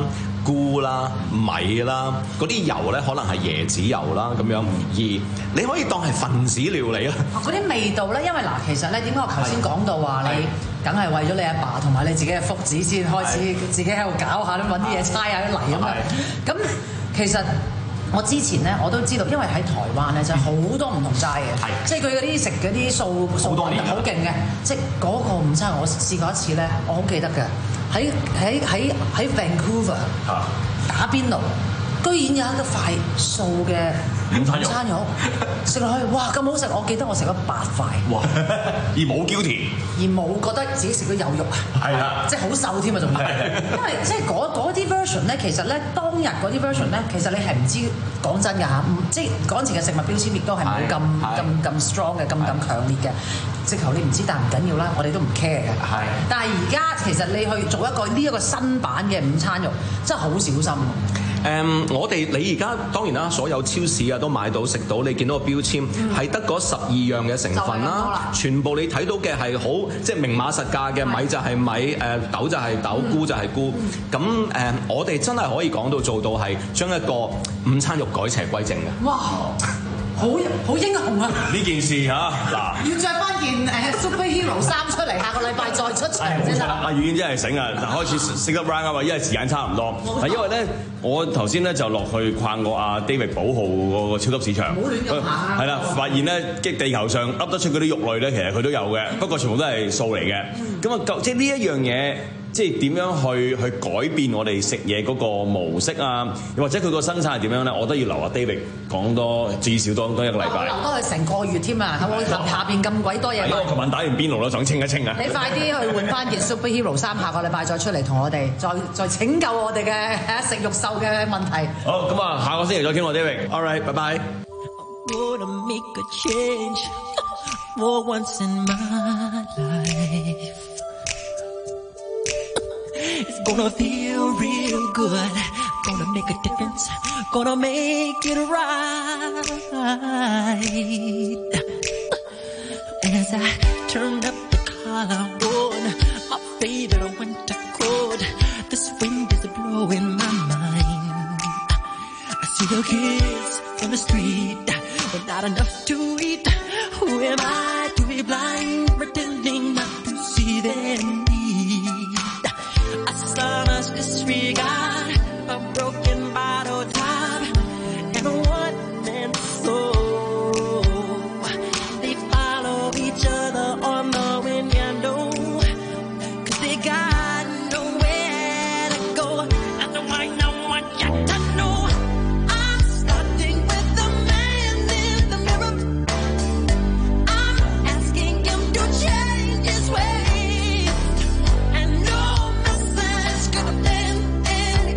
菇啦、米啦，嗰啲油咧可能係椰子油啦咁樣，而你可以當係分子料理啦。 嗰啲味道咧，因為嗱，其實咧點解我頭先講到話你梗係為咗你阿爸同埋你自己嘅福祉先開始自己喺度搞下，揾啲嘢猜下啲泥咁樣。咁其實我之前咧我都知道，因為喺台灣咧就好多唔同齋嘅，即係佢嗰啲食嗰啲素素好勁嘅，即係嗰個午餐我試過一次咧，我好記得嘅，喺喺喺喺 Vancouver 打邊爐，居然有一個塊素嘅午餐肉食落去，哇咁好食！我記得我食咗八塊， 哇！而冇焦甜， 而冇覺得自己食咗有肉啊，係啦，即係好瘦添啊，仲要，因為即係嗰啲 version 咧，其實咧當日嗰啲 version 咧，其實你係唔知講真㗎嚇，即係嗰陣時嘅食物標籤亦都係冇咁咁咁 strong 嘅，咁咁強烈嘅，直頭你唔知但唔緊要啦，我哋都唔 care 嘅。係，但係而家其實你去做一個呢一個新版嘅午餐肉，真係好小心。 誒、um，我哋你而家當然啦，所有超市啊都買到食到，你見到個標籤係得嗰十二樣嘅成分啦，全部你睇到嘅係好即係明碼實價嘅，米就係米，誒豆就係豆，菇就係菇。咁誒、呃，我哋真係可以講到做到係將一個午餐肉改邪歸正嘅。哇！ 好好英雄啊！ 呢件事嚇嗱， 要着翻件誒 superhero 衫出嚟，下個禮拜再出場先得。 阿宇真係醒啊！嗱，開始識得 round 啊嘛，因為時間差唔多。係因為咧，我頭先咧就落去逛過阿 David 寶號嗰個超級市場。唔好亂咁行。係啦，發現咧，即係地球上噏得出嗰啲肉類咧，其實佢都有嘅，不過全部都係素嚟嘅。咁啊，即係呢一樣嘢。即係點樣去去改變我哋食嘢嗰個模式啊？又或者佢個生產係點樣咧？我都要留阿 David 講多至少多多一個禮拜。 留多佢成個月添啊！喺下邊咁鬼多嘢。 因為我琴晚打完邊爐啦，想清一清啊！ 你快啲去換翻件 superhero 衫，下個禮拜再出嚟同我哋再再拯救我哋嘅食肉獸嘅問題。 好，咁啊，下個星期再傾我 David。All right，拜拜。 It's gonna feel real good. Gonna make a difference. Gonna make it right. As I turn up the collar on my favorite winter coat, this wind is blowing my mind. I see the kids on the street with not enough to eat. Who am I to be blind, pretending not to see them? Much disregard, a broken bottle top, and a one-man soul. They follow each other on the wind, you know, 'cause they got nowhere to go. And the one I want you to know, I'm starting with the man in the mirror. I'm asking him to change his ways, and no message gonna stand any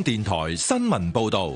港電台新聞報道。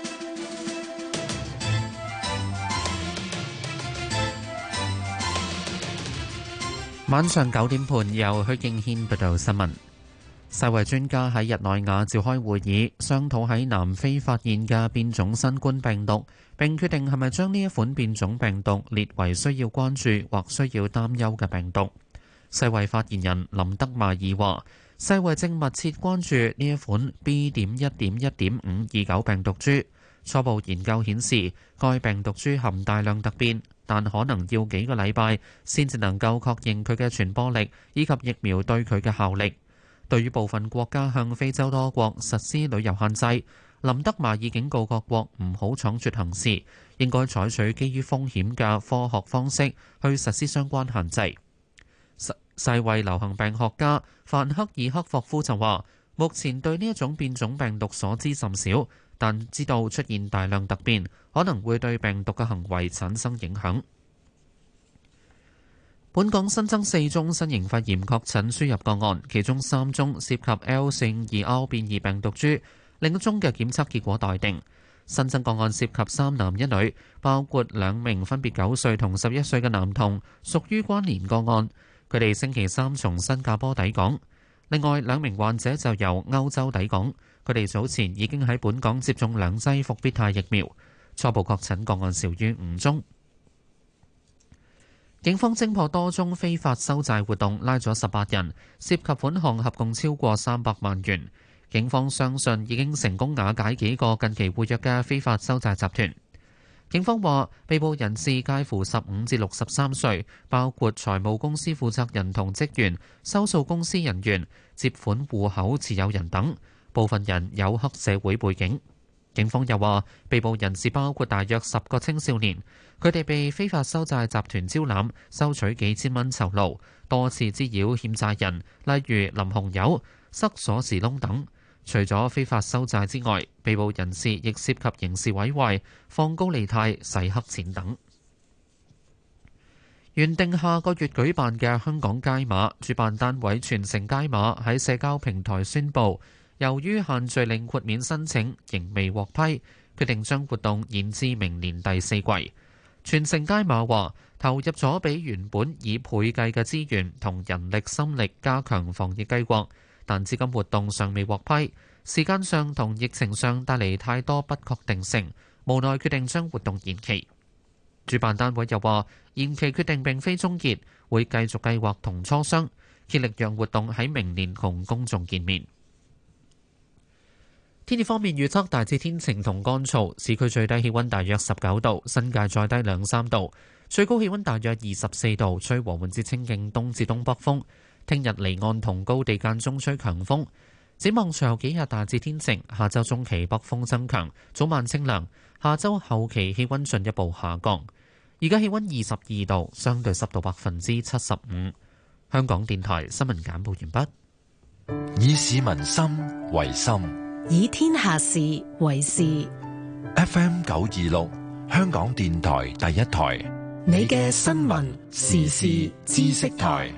晚上九點半，由許敬軒報道新聞。世衛專家喺日內瓦召開會議，商討喺南非發現嘅變種新冠病毒，並決定係咪將呢一款變種病毒列為需要關注或需要擔憂嘅病毒。世衛發言人林德邁爾話，世衛正密切關注呢一款 B. 點一點一點五二九病毒株。初步研究顯示，該病毒株含大量突變，但可能要幾個禮拜先至能夠確認佢嘅傳播力以及疫苗對佢嘅效力。對於部分國家向非洲多國實施旅遊限制，林德馬爾警告各國唔好倉卒行事，應該採取基於風險嘅科學方式去實施相關限制。世世衛流行病學家范克爾克霍夫就話，目前對呢一種變種病毒所知甚少，但知道出現大量突變，可能會對病毒嘅行為產生影響。本港新增四宗新型肺炎確診輸入個案，其中三宗涉及 L 四五二 R 變異病毒株，另一宗嘅檢測結果待定。新增個案涉及三男一女，包括兩名分別九歲同十一歲嘅男童，屬於關聯個案。佢哋星期三從新加坡抵港。另外兩名患者就由歐洲抵港，佢哋早前已經喺本港接種兩劑復必泰疫苗。初步確診個案少於五宗。警方偵破多宗非法收債活動，拉咗十八人，涉及款項合共超過三百萬元。警方相信已經成功瓦解幾個近期活躍嘅非法收債集團。警方話，被捕人士介乎十五至六十三歲，包括財務公司負責人同職員、收數公司人員、接款戶口持有人等，部分人有黑社會背景。警方又話，被捕人士包括大約十個青少年，佢哋被非法收債集團招攬，收取幾千蚊酬勞，多次滋擾欠債人，例如淋紅油、塞鎖匙窿等。除咗非法收債之外，被捕人士亦涉及刑事毀壞、放高利貸、洗黑錢等。原定下個月舉辦嘅香港街馬，主辦單位全城街馬喺社交平台宣布，由於限聚令豁免申請仍未獲批，決定將活動延至明年第四季。全城街馬話投入咗比原本以倍計嘅資源同人力心力加強防疫計劃，但至今活動尚未獲批，時間上同疫情上帶嚟太多不確定性，無奈決定將活動延期。主辦單位又話，延期決定並非終結，會繼續計劃同磋商，竭力讓活動喺明年同公眾見面。天氣方面預測大致天晴同乾燥，市區最低氣溫大約十九度，新界再低兩三度，最高氣溫大約二十四度，吹和緩至清勁東至東北風。聽日離岸同高地間中吹強風。展望隨後幾日大致天晴，下週中期北風增強，早晚清涼，下週後期氣溫進一步下降。而家氣溫二十二度，相對濕度百分之七十五。香港電台新聞簡報完畢。 以市民心為心， 以天下事為事。 F M 九二六，香港電台第一台， 你嘅新聞時事知識台。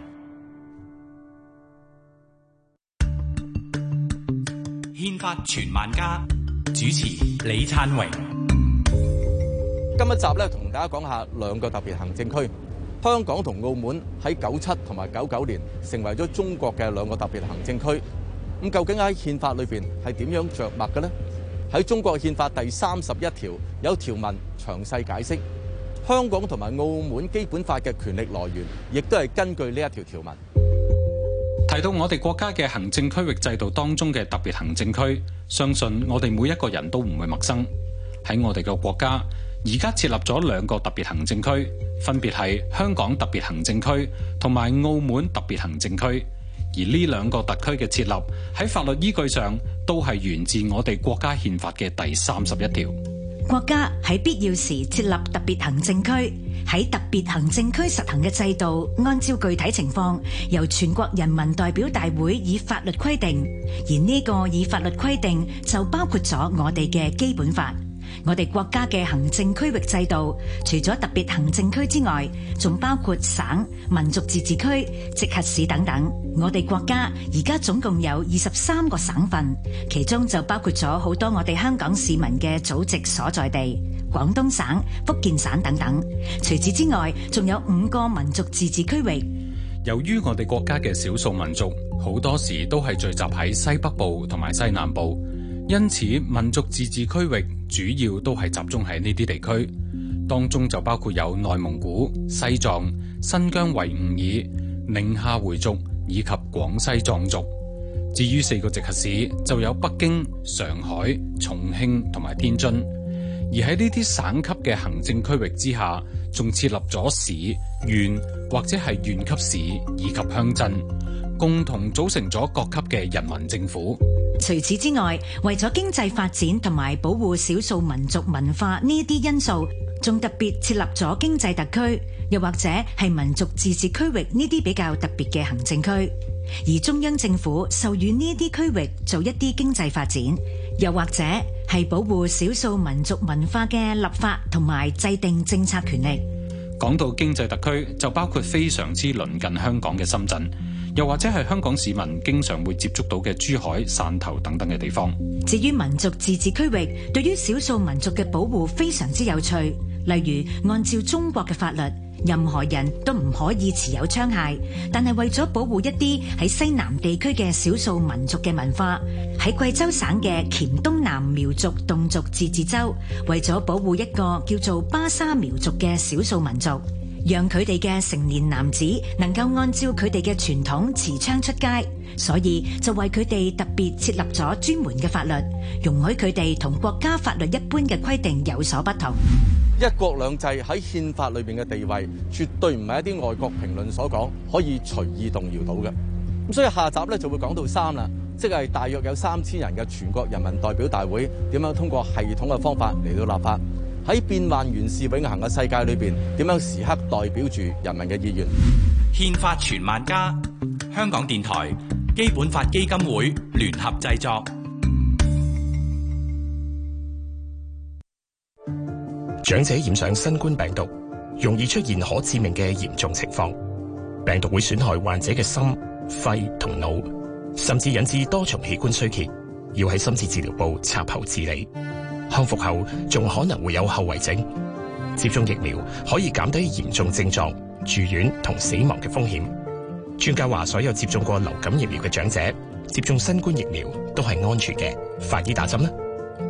憲法全萬家，主持李燦榮。 今一集咧，同大家講下兩個特別行政區，香港同澳門喺九七同埋九九年成為咗中國嘅兩個特別行政區。咁究竟喺憲法裏邊係點樣着墨嘅呢？喺中國憲法第三十一條有條文詳細解釋，香港同埋澳門基本法嘅權力來源，亦都係根據呢一條條文。 提到我哋國家嘅行政區域制度當中嘅特別行政區，相信我哋每一個人都唔會陌生。喺我哋嘅國家，而家設立咗兩個特別行政區，分別係香港特別行政區同埋澳門特別行政區。而呢兩個特區嘅設立喺法律依據上都係源自我哋國家憲法嘅第三十一條。 國家喺必要時設立特別行政區，喺特別行政區實行嘅制度，按照具體情況由全國人民代表大會以法律規定。而呢個以法律規定就包括咗我哋嘅基本法。 我哋國家嘅行政區域制度，除咗特別行政區之外，仲包括省、民族自治區、直轄市等等。我哋國家而家總共有二十三個省份，其中就包括咗好多我哋香港市民嘅祖籍所在地，廣東省、福建省等等。除此之外，仲有五個民族自治區域。 由於我哋國家嘅少數民族好多時都係聚集喺西北部同埋西南部，因此民族自治區域主要都係集中喺呢啲地區，當中就包括有內蒙古、西藏、新疆維吾爾、寧夏回族以及廣西藏族。至於四個直轄市就有北京、上海、重慶同埋天津。而喺呢啲省級嘅行政區域之下，仲設立咗市、縣或者係縣級市以及鄉鎮，共同組成咗各級嘅人民政府。 除此之外，為咗經濟發展同埋保護少數民族文化呢啲因素，仲特別設立咗經濟特區，又或者係民族自治區域呢啲比較特別嘅行政區。而中央政府授予呢啲區域做一啲經濟發展，又或者係保護少數民族文化嘅立法同埋制定政策權力。 講到經濟特區，就包括非常之鄰近香港嘅深圳，又或者係香港市民經常會接觸到嘅珠海、汕頭等等嘅地方。 至於民族自治區域，對於少數民族嘅保護非常之有趣。例如，按照中國嘅法律，任何人都唔可以持有槍械，但係為咗保護一啲喺西南地區嘅少數民族嘅文化，喺貴州省嘅黔東南苗族侗族自治州，為咗保護一個叫做巴沙苗族嘅少數民族，讓佢哋嘅成年男子能夠按照佢哋嘅傳統持槍出街，所以就為佢哋特別設立咗專門嘅法律，容許佢哋同國家法律一般嘅規定有所不同。 一國兩制喺憲法裏邊嘅地位，絕對唔係一啲外國評論所講可以隨意動搖到嘅。咁所以下集咧就會講到三啦，即係大約有三千人嘅全國人民代表大會點樣通過系統嘅方法嚟到立法，喺變幻原是永恆嘅世界裏邊點樣時刻代表住人民嘅意願。 憲法傳萬家，香港電台、基本法基金會聯合製作。 長者染上新冠病毒，容易出現可致命嘅嚴重情況。病毒會損害患者嘅心、肺同腦，甚至引致多重器官衰竭，要喺深切治療部插喉治理。康復後仲可能會有後遺症。接種疫苗可以減低嚴重症狀、住院同死亡嘅風險。專家話，所有接種過流感疫苗嘅長者接種新冠疫苗都係安全嘅。快啲打針啦！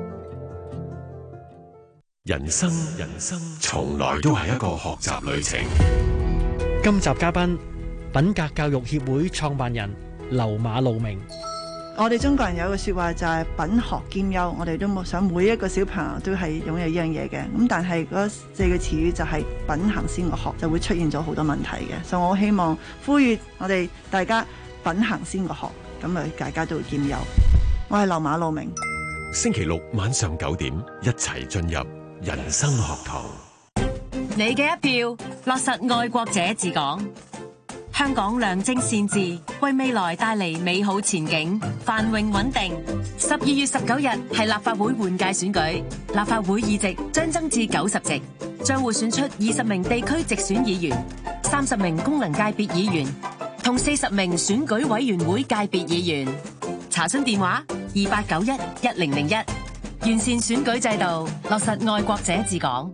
人生人生從來都係一個學習旅程。 今集嘉賓，品格教育協會創辦人劉馬路明。 我哋中國人有個說話就係品學兼優，我哋都冇想每一個小朋友都係擁有呢樣嘢嘅。咁但係嗰四個詞語就係品行先個學，就會出現咗好多問題嘅。所以我希望呼籲我哋大家品行先個學，咁啊大家都會兼優。我係劉馬路明。 星期六晚上九點，一齊進入人生學堂。 你嘅一票，落實愛國者治港。香港良政善治，為未來帶嚟美好前景，繁榮穩定。十二月十九日係立法會換屆選舉，立法會議席將增至九十席，將會選出二十名地區直選議員、三十名功能界別議員同四十名選舉委員會界別議員。查詢電話：二八九一一零零一。完善選舉制度，落實愛國者治港。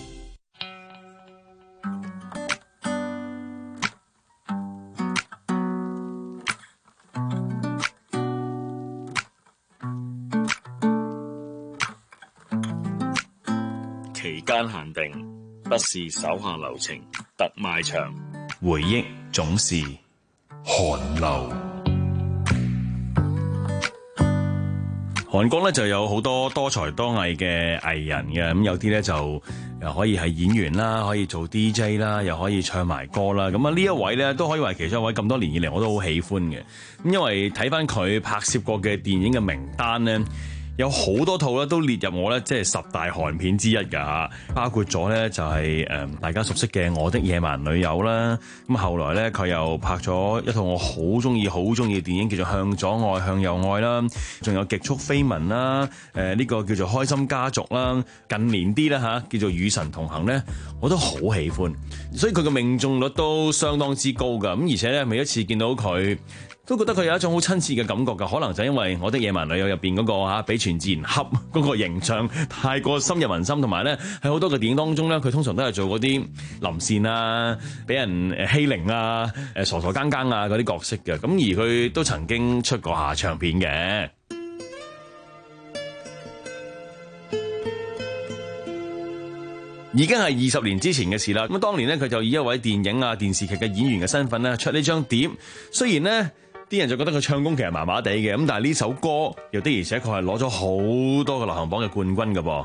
期間限定，不是手下留情，特賣場。 回憶總是寒流。韓國咧就有好多多才多藝嘅藝人嘅，咁有啲咧就又可以係演員啦，可以做 D J 啦，又可以唱埋歌啦。咁啊呢一位咧都可以話其中一位，咁多年以嚟我都好喜歡嘅。咁因為睇翻佢拍攝過嘅電影嘅名單咧， 有好多套咧都列入我咧即係十大韓片之一㗎嚇，包括咗咧就係誒大家熟悉嘅《我的野蠻女友》啦。咁後來咧佢又拍咗一套我好中意好中意嘅電影，叫做《向左愛向右愛》啦，仲有《極速飛吻》啦，誒、這、呢個叫做《開心家族》啦。近年啲咧嚇叫做《與神同行》咧，我都好喜歡，所以佢嘅命中率都相當之高㗎。咁而且咧每一次見到佢，都覺得佢有一種好親切嘅感覺㗎，可能就因為我的野蠻女友入邊嗰個嚇俾全智賢恰嗰個形象太過深入民心，同埋咧喺好多嘅電影當中咧，佢通常都係做嗰啲臨線啊、俾人誒欺凌啊、誒傻傻更更啊嗰啲角色嘅。咁而佢都曾經出過下唱片嘅。已經係二十年之前嘅事啦。咁當年咧，佢就以一位電影啊、電視劇嘅演員嘅身份咧出呢張碟。雖然咧啲人就覺得佢唱功其實麻麻地嘅，咁但係呢首歌又的而且確係攞咗好多個流行榜嘅冠軍㗎噃。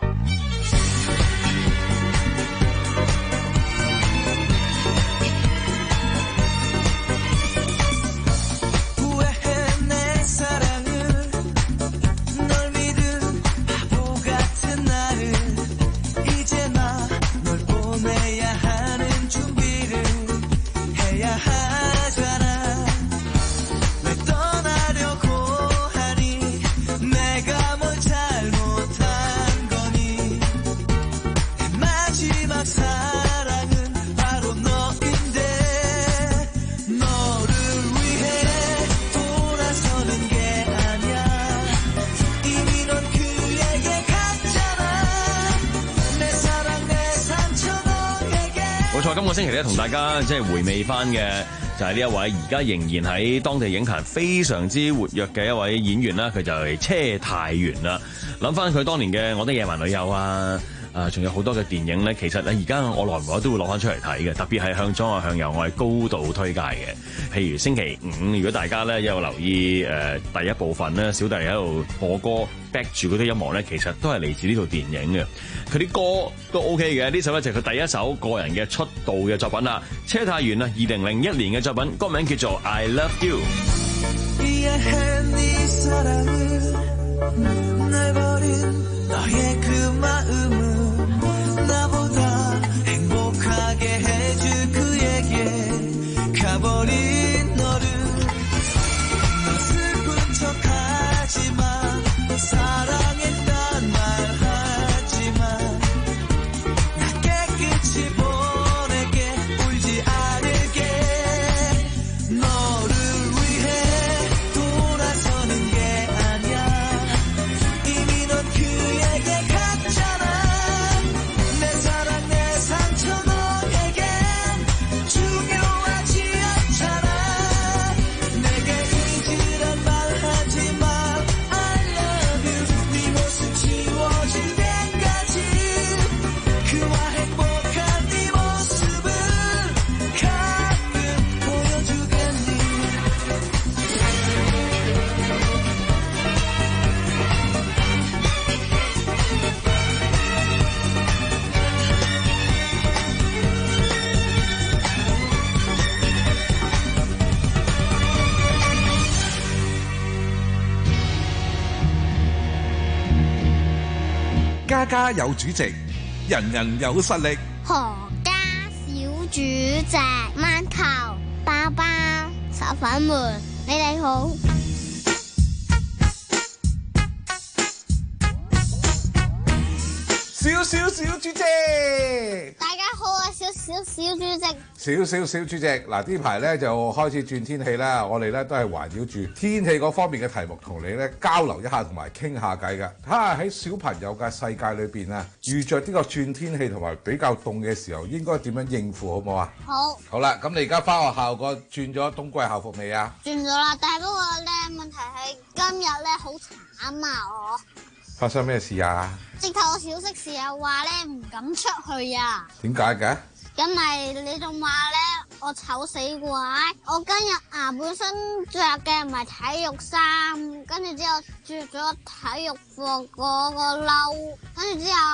今個星期咧，同大家即係回味翻嘅就係呢一位而家仍然喺當地影壇非常之活躍嘅一位演員啦，佢就係車太元啦。諗翻佢當年嘅《我的野蠻女友》啊，啊，仲有好多嘅電影咧，其實咧而家我耐唔耐都會攞翻出嚟睇嘅，特別係向左愛向右愛高度推介嘅。譬如星期五，如果大家咧有留意誒、呃、第一部分咧，小弟喺度播歌 back 住嗰啲音樂咧，其實都係嚟自呢套電影嘅。佢啲歌都 OK 嘅，呢首咧就係佢第一首個人嘅出道嘅作品啦。車太元啊，二零零一年嘅作品，歌名叫做《I Love You》。 家家有主席，人人有實力。 何家小主席，饅頭包包小粉們，你哋好。 小小小主席， 大家好啊！小小小主席， 小小小主席，嗱呢排咧就開始轉天氣啦，我哋咧都係環繞住天氣嗰方面嘅題目同你咧交流一下，同埋傾下偈㗎。睇下喺小朋友嘅世界裏邊啊，遇着呢個轉天氣同埋比較凍嘅時候，應該點樣應付好唔好啊？ 好。 好啦，咁你而家翻學校個轉咗冬季校服未啊？ 轉咗啦，但係嗰個咧問題係今日咧好慘啊！我發生咩事啊？ 直頭我小息時候話咧唔敢出去啊！ 點解嘅？ 因為你仲話咧我醜死怪，我今日啊本身着嘅唔係體育衫，跟住之後着咗體育服嗰個褸，跟住之後咧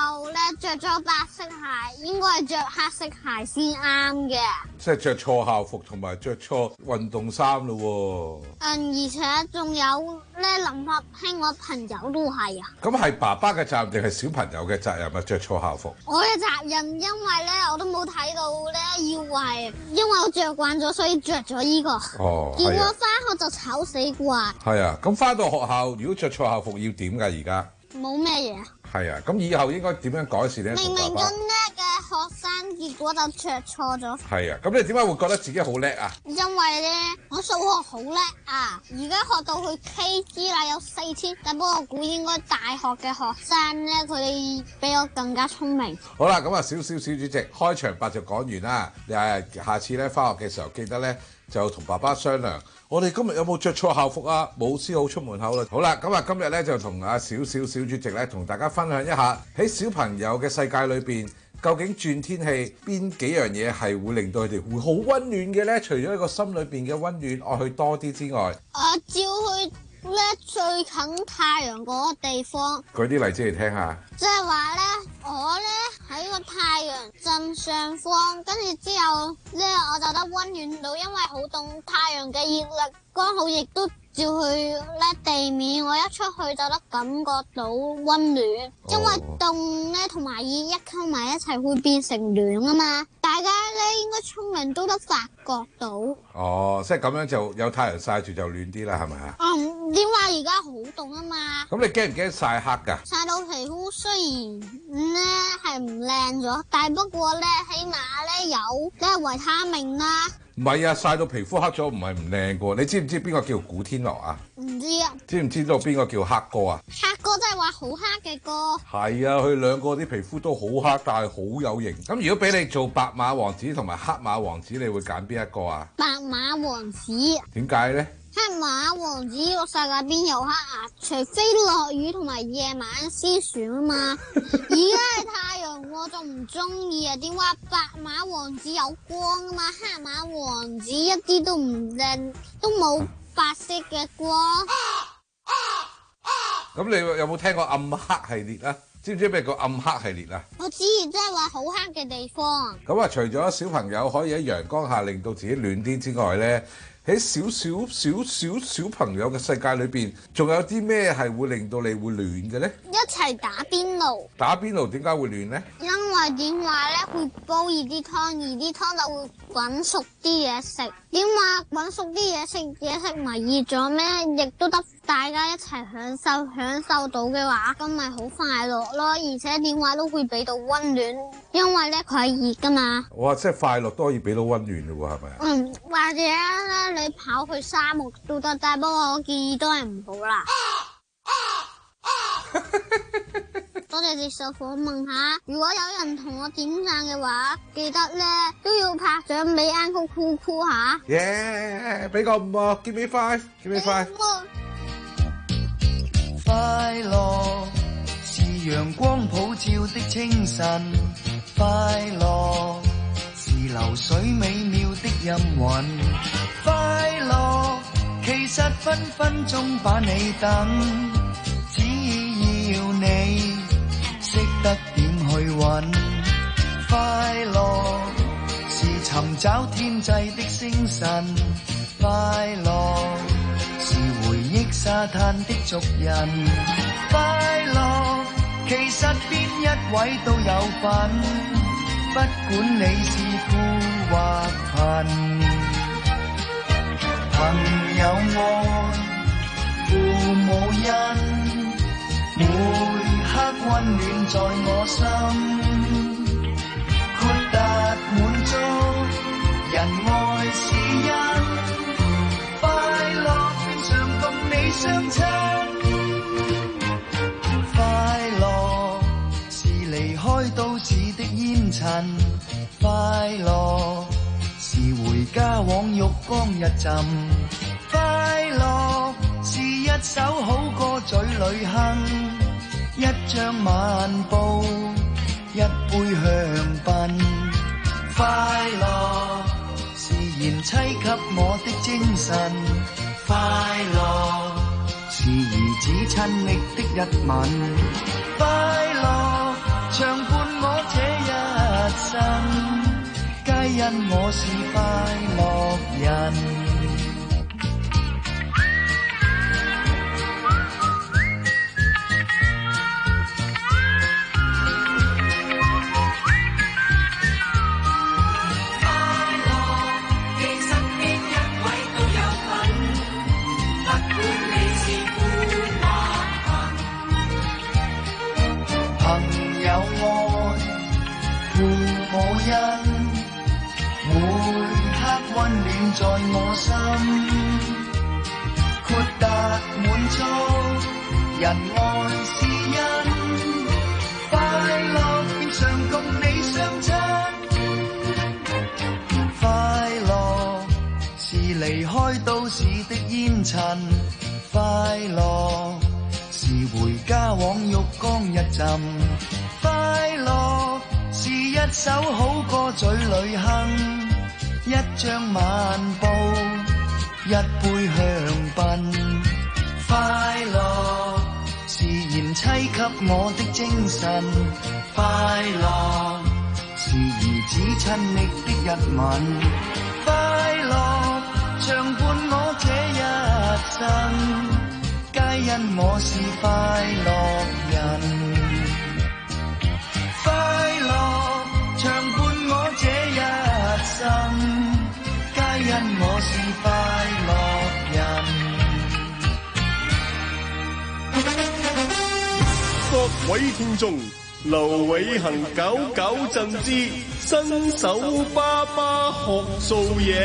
着咗白色鞋，應該係着黑色鞋先啱嘅。 即係着錯校服同埋着錯運動衫咯喎。 嗯，而且仲有咧，林發興我朋友都係啊。 咁係爸爸嘅責任定係小朋友嘅責任啊？着錯校服。 我嘅責任，因為咧我都冇睇到咧，以為因為我着慣咗，所以着咗依個。 哦。 結果翻學就醜死怪。 係啊，咁翻到學校如果着錯校服要點㗎？而家冇咩嘢。 係啊，咁以後應該點樣改善咧？ 明明咁叻嘅學生，結果就着錯咗。 係啊，咁你點解會覺得自己好叻啊？ 因為咧，我數學好叻啊！而家學到去 K G 啦，有四千。但不過我估應該大學嘅學生咧，佢哋比我更加聰明。 好啦，咁啊，小小小主席開場白就講完啦。你係下次咧翻學嘅時候，記得咧就同爸爸商量。我哋今日有冇着錯校服啊？冇先好出門口啦。好啦，咁啊今日咧就同阿小小小主席咧同大家分享一下喺小朋友嘅世界裏邊，究竟轉天氣邊幾樣嘢係會令到佢哋會好溫暖嘅咧？除咗一個心裏邊嘅溫暖，愛去多啲之外， 我照去咧最近太陽嗰個地方。 舉啲例子嚟聽下。 即係話咧，我咧喺個太陽正上方，跟住之後咧我就得溫暖到，因為好凍，太陽嘅熱力剛好亦都照去咧地面，我一出去就得感覺到溫暖。因為凍咧同埋熱一溝埋一齊會變成暖啊嘛，大家咧應該聰明都得發覺到。 哦，即係咁樣就有太陽曬住就暖啲啦，係咪啊？ 嗯，點解而家好凍啊嘛？ 咁你驚唔驚曬黑㗎？ 曬到皮膚雖然咧係唔靚咗，但係不過咧起碼咧有咧維他命啦。 唔係啊，曬到皮膚黑咗唔係唔靚㗎。你知唔知邊個叫古天樂啊？ 唔知啊。 知唔知道邊個叫黑哥啊？ 黑哥真係話好黑嘅哥。 係啊，佢兩個啲皮膚都好黑，但係好有型。咁如果俾你做白馬王子同埋黑馬王子，你會揀邊一個啊？ 白馬王子。 點解咧？ 黑馬王子個世界邊有黑啊？除非落雨同埋夜晚先算啊嘛。而家係太陽，我就唔中意啊！點話白馬王子有光啊嘛？黑馬王子一啲都唔靚，都冇白色嘅光。 咁你有冇聽過暗黑系列啊？知唔知咩叫暗黑系列啊？ 我知，即係話好黑嘅地方。 咁啊，除咗小朋友可以喺陽光下令到自己暖啲之外咧，喺小小小小小朋友嘅世界裏邊，仲有啲咩係會令到你會暖嘅咧？ 一齊打邊爐。打邊爐點解會暖咧？ 因為點話咧會煲熱啲湯，而啲湯就會滾熟啲嘢食。點話滾熟啲嘢食，嘢食咪熱咗咩？亦都得大家一齊享受，享受到嘅話，咁咪好快樂咯。而且點話都會俾到溫暖，因為咧佢係熱噶嘛。 哇！即係快樂都可以俾到溫暖嘅喎，係咪啊？ 嗯，或者咧你跑去沙漠都得，但不過我建議都係唔好啦。多謝接受訪問下，如果有人同我點讚嘅話，記得咧都要拍掌俾 Uncle Coco 下。 耶！俾個五啊 ，give me five，give me five。 快樂是陽光普照的清晨，快樂是流水美妙的音韻，快樂其實分分鐘把你等，只要你識得點去揾。快樂是尋找天際的星辰，快樂是回憶沙灘的族人，快樂其實邊一位都有份，不管你是富或貧。朋友愛，父母恩，每刻溫暖在我心，豁達滿足，人愛是因。相親，快樂是離開都市的煙塵，快樂是回家往浴缸一浸，快樂是一首好歌嘴裏哼，一張晚報，一杯香檳，快樂是賢妻給我的精神，快樂是兒子親昵的一吻，快樂長伴因我是快樂人。在我心豁達滿足，人愛是因快樂變常共你相親，快樂是離開都市的煙塵，快樂是回家往浴缸一浸，快樂是一首好歌嘴裏哼，一張晚報，一杯香檳，快樂是賢妻給我的精神，快樂是兒子親昵的一吻，快樂長伴我這一生，皆因我是快樂人，快樂長伴我這一生，因我是快樂人。 各位聽眾，劉偉恒九九贈之新手爸爸學做嘢。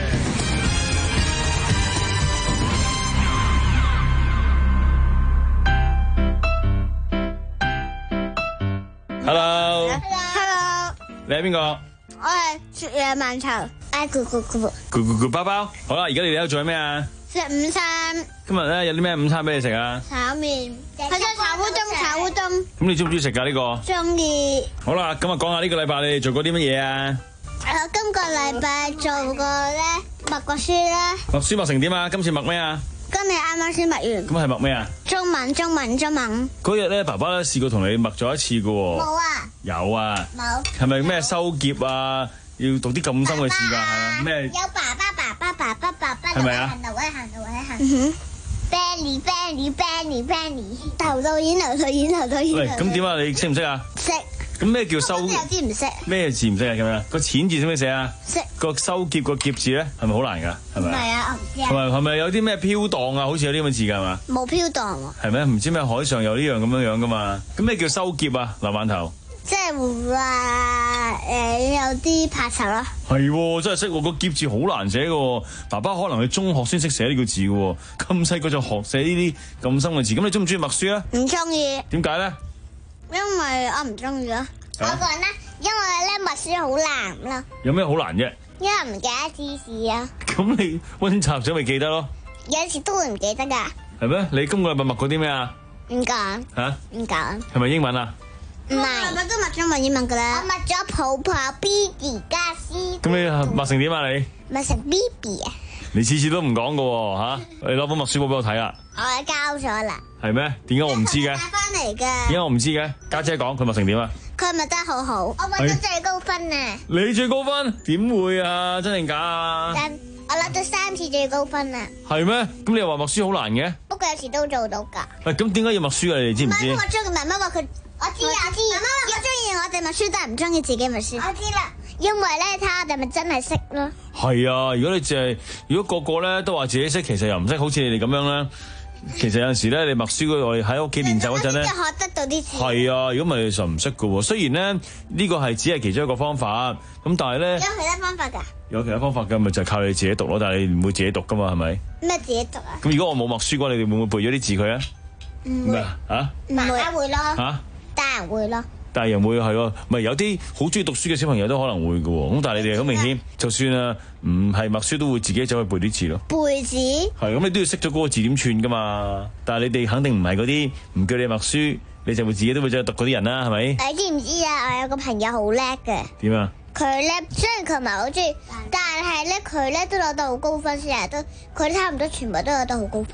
Hello。 Hello。 你係邊個？ 我係雪野饅頭。哎，咕咕咕咕咕咕咕包包，好啦，而家你哋喺度做緊咩啊？ 食午餐。 今日咧有啲咩午餐俾你食啊？ 炒麵，佢想炒烏冬，炒烏冬。 咁你中唔中意食噶呢個？ 中意。 好啦，咁啊講下呢個禮拜你哋做過啲乜嘢啊？ 誒，今個禮拜做過咧默過書啦。 默書默成點啊？今次默咩啊？ 今日啱啱先默完。 咁係默咩啊？ 中文，中文，中文。 嗰日咧，爸爸咧試過同你默咗一次噶。 冇啊。 有啊。 冇。係咪咩收結啊？要讀啲咁深嘅字噶？咩？ 有爸爸爸爸爸爸爸爸。 係咪啊？ 行路位行路位行。嗯哼。Benny Benny Benny Benny。頭到演頭到演頭到演。 喂，咁點啊？你識唔識啊？ 識。 咁咩叫收？ 有啲唔識。咩字唔識啊？咁樣個錢字識唔識寫啊？ 識。 個收結個結字咧，係咪好難噶？係咪？ 唔係啊，我唔知啊。 係咪係咪有啲咩飄蕩啊？好似有啲咁嘅字噶係嘛？ 冇飄蕩喎。 係咩？唔知咩海上有呢樣咁樣樣噶嘛？咁咩叫收結啊？劉饅頭。 即係話誒有啲怕醜咯。 係，真係識喎，個結字好難寫嘅。爸爸可能去中學先識寫呢個字嘅，咁細個就學寫呢啲咁深嘅字。咁你中唔中意默書啊？ 唔中意。點解咧？ 因為我唔中意咯。我講啦，因為咧默書好難咯。 有咩好難啫？ 因為唔記得知識啊。 咁你溫習咗咪記得咯？ 有時都會唔記得噶。 係咩？你今個禮拜默過啲咩啊？ 唔講。 吓？ 唔講。係咪英文啊？ 唔係，我都默咗文言文噶啦。我默咗泡泡 B B 加 C。 咁你默成點啊？你默成 B B 啊？ 你次次都唔講噶吓，你攞本默書簿俾我睇啦。 我交咗啦。 係咩？點解我唔知嘅？ 帶翻嚟嘅。 點解我唔知嘅？家姐講佢默成點啊？ 佢默得好好，我默咗最高分啊！ 你最高分？點會啊？真定假啊？ 真，我攞咗三次最高分啊！ 係咩？咁你又話默書好難嘅？ 不過有時都做到噶。 喂，咁點解要默書啊？你哋知唔知？ 我中意媽媽話佢。我知啊，我知。媽媽話我中意我哋默書，但係唔中意自己默書。我知啦，因為咧睇下我哋咪真係識咯。 係啊，如果你淨係如果個個咧都話自己識，其實又唔識，好似你哋咁樣咧。其實有陣時咧，你默書嗰我哋喺屋企練習嗰陣咧， 學得到啲字。 係啊，如果唔係就唔識噶喎。雖然咧呢個係只係其中一個方法，咁但係咧有其他方法㗎。 有其他方法㗎，咪就係靠你自己讀咯。但係你唔會自己讀㗎嘛，係咪？ 咩自己讀啊？ 咁如果我冇默書嘅話，你哋會唔會背咗啲字佢啊？ 唔會嚇？ 媽媽會咯。 嚇？ 大人會咯。 大人會係咯，咪有啲好中意讀書嘅小朋友都可能會嘅喎。咁但係你哋好明顯，就算啊唔係默書，都會自己走去背啲字咯。 背字係咁，你都要識咗嗰個字點串㗎嘛。但係你哋肯定唔係嗰啲唔叫你默書，你就會自己都會走去讀嗰啲人啦，係咪？ 你知唔知啊？我有個朋友好叻嘅。 點啊？ 佢咧雖然佢唔係好中意，但係咧佢咧都攞到好高分，成日都佢差唔多全部都攞到好高分嘅。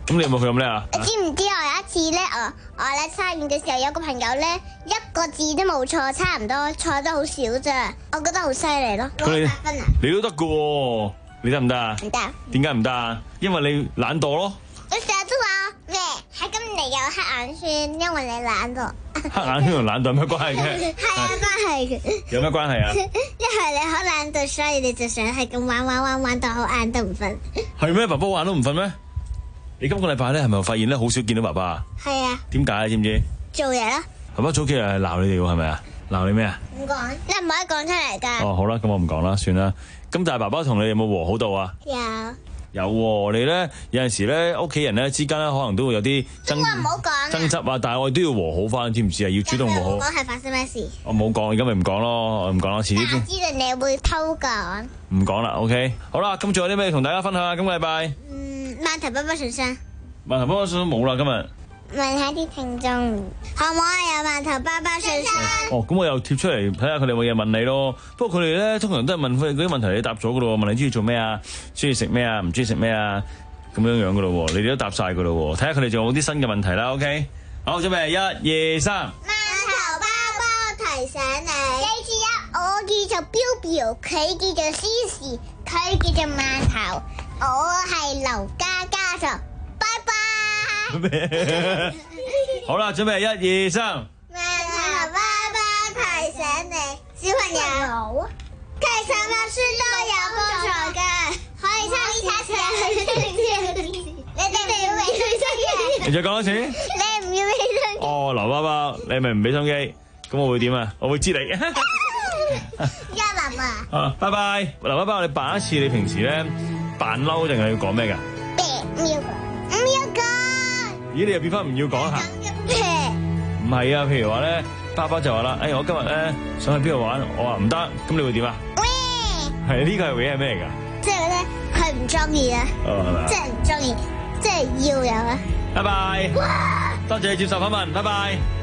咁你有冇佢咁叻啊？ 你知唔知我有一次咧，我我咧測驗嘅時候有個朋友咧一個字都冇錯，差唔多錯得好少咋，我覺得好犀利咯。 佢八分啊！ 你都得㗎喎，你得唔得啊？ 唔得。 點解唔得啊？因為你懶惰咯。 你成日都話咩？喺今年有黑眼圈，因為你懶惰。 黑眼圈同懶惰有咩關係嘅？ 係啊，關係嘅。 有咩關係啊？ 因為你好懶惰，所以你就想係咁玩玩玩玩到好晏都唔瞓。 係咩？爸爸玩都唔瞓咩？你今個禮拜咧係咪發現咧好少見到爸爸啊？ 係啊。 點解啊？知唔知？ 做嘢啦。 爸爸早幾日係鬧你哋喎，係咪啊？鬧你咩啊？ 唔講，你唔可以講出嚟㗎。 哦，好啦，咁我唔講啦，算啦。咁但係爸爸同你有冇和好到啊？ 有。 有喎，你咧有陣時咧屋企人咧之間咧可能都會有啲爭唔好講爭執啊，但係我哋都要和好翻，知唔知啊？要主動和好。 講係發生咩事？ 我冇講，而家咪唔講咯，我唔講啦，遲啲先。 我知道你會偷講。 唔講啦 ，OK。好啦，咁仲有啲咩同大家分享啊？今個禮拜。 嗯，饅頭爸爸信箱。 饅頭爸爸信箱冇啦，今日。 問下啲聽眾，可唔可以有饅頭爸爸信箱？ 哦，咁我又貼出嚟睇下佢哋有冇嘢問你咯。不過佢哋咧通常都係問佢嗰啲問題，你答咗噶咯。問你中意做咩啊？中意食咩啊？唔中意食咩啊？咁樣樣噶咯。你哋都答晒噶咯。睇下佢哋仲有冇啲新嘅問題啦。OK， 好，準備一、二、三。 饅頭爸爸提醒你，記住啊！我叫做標標，佢叫做思思，佢叫做饅頭，我係劉家家族。拜拜。 好啦，準備一、二、三。 饅頭爸爸提醒你，小朋友，其實默書都有幫助㗎，可以參與測試。你哋唔要俾心機。 你再講多次。 你唔要俾心機。 哦，劉爸爸，你係咪唔俾心機？咁我會點啊？我會知你。 一林啊。 啊，拜拜，劉爸爸，你扮一次你平時咧扮嬲定係要講咩㗎？ 唔要講，唔要講。 咦，你又變翻唔要講下？唔係啊，譬如話咧，爸爸就話啦，哎，我今日咧想去邊度玩，我話唔得，咁你會點啊？係呢個係會係咩嚟㗎？ 即係咧，佢唔中意啊。 哦，係咪啊？ 即係唔中意，即係要有啊。 拜拜。多謝你接受訪問，拜拜。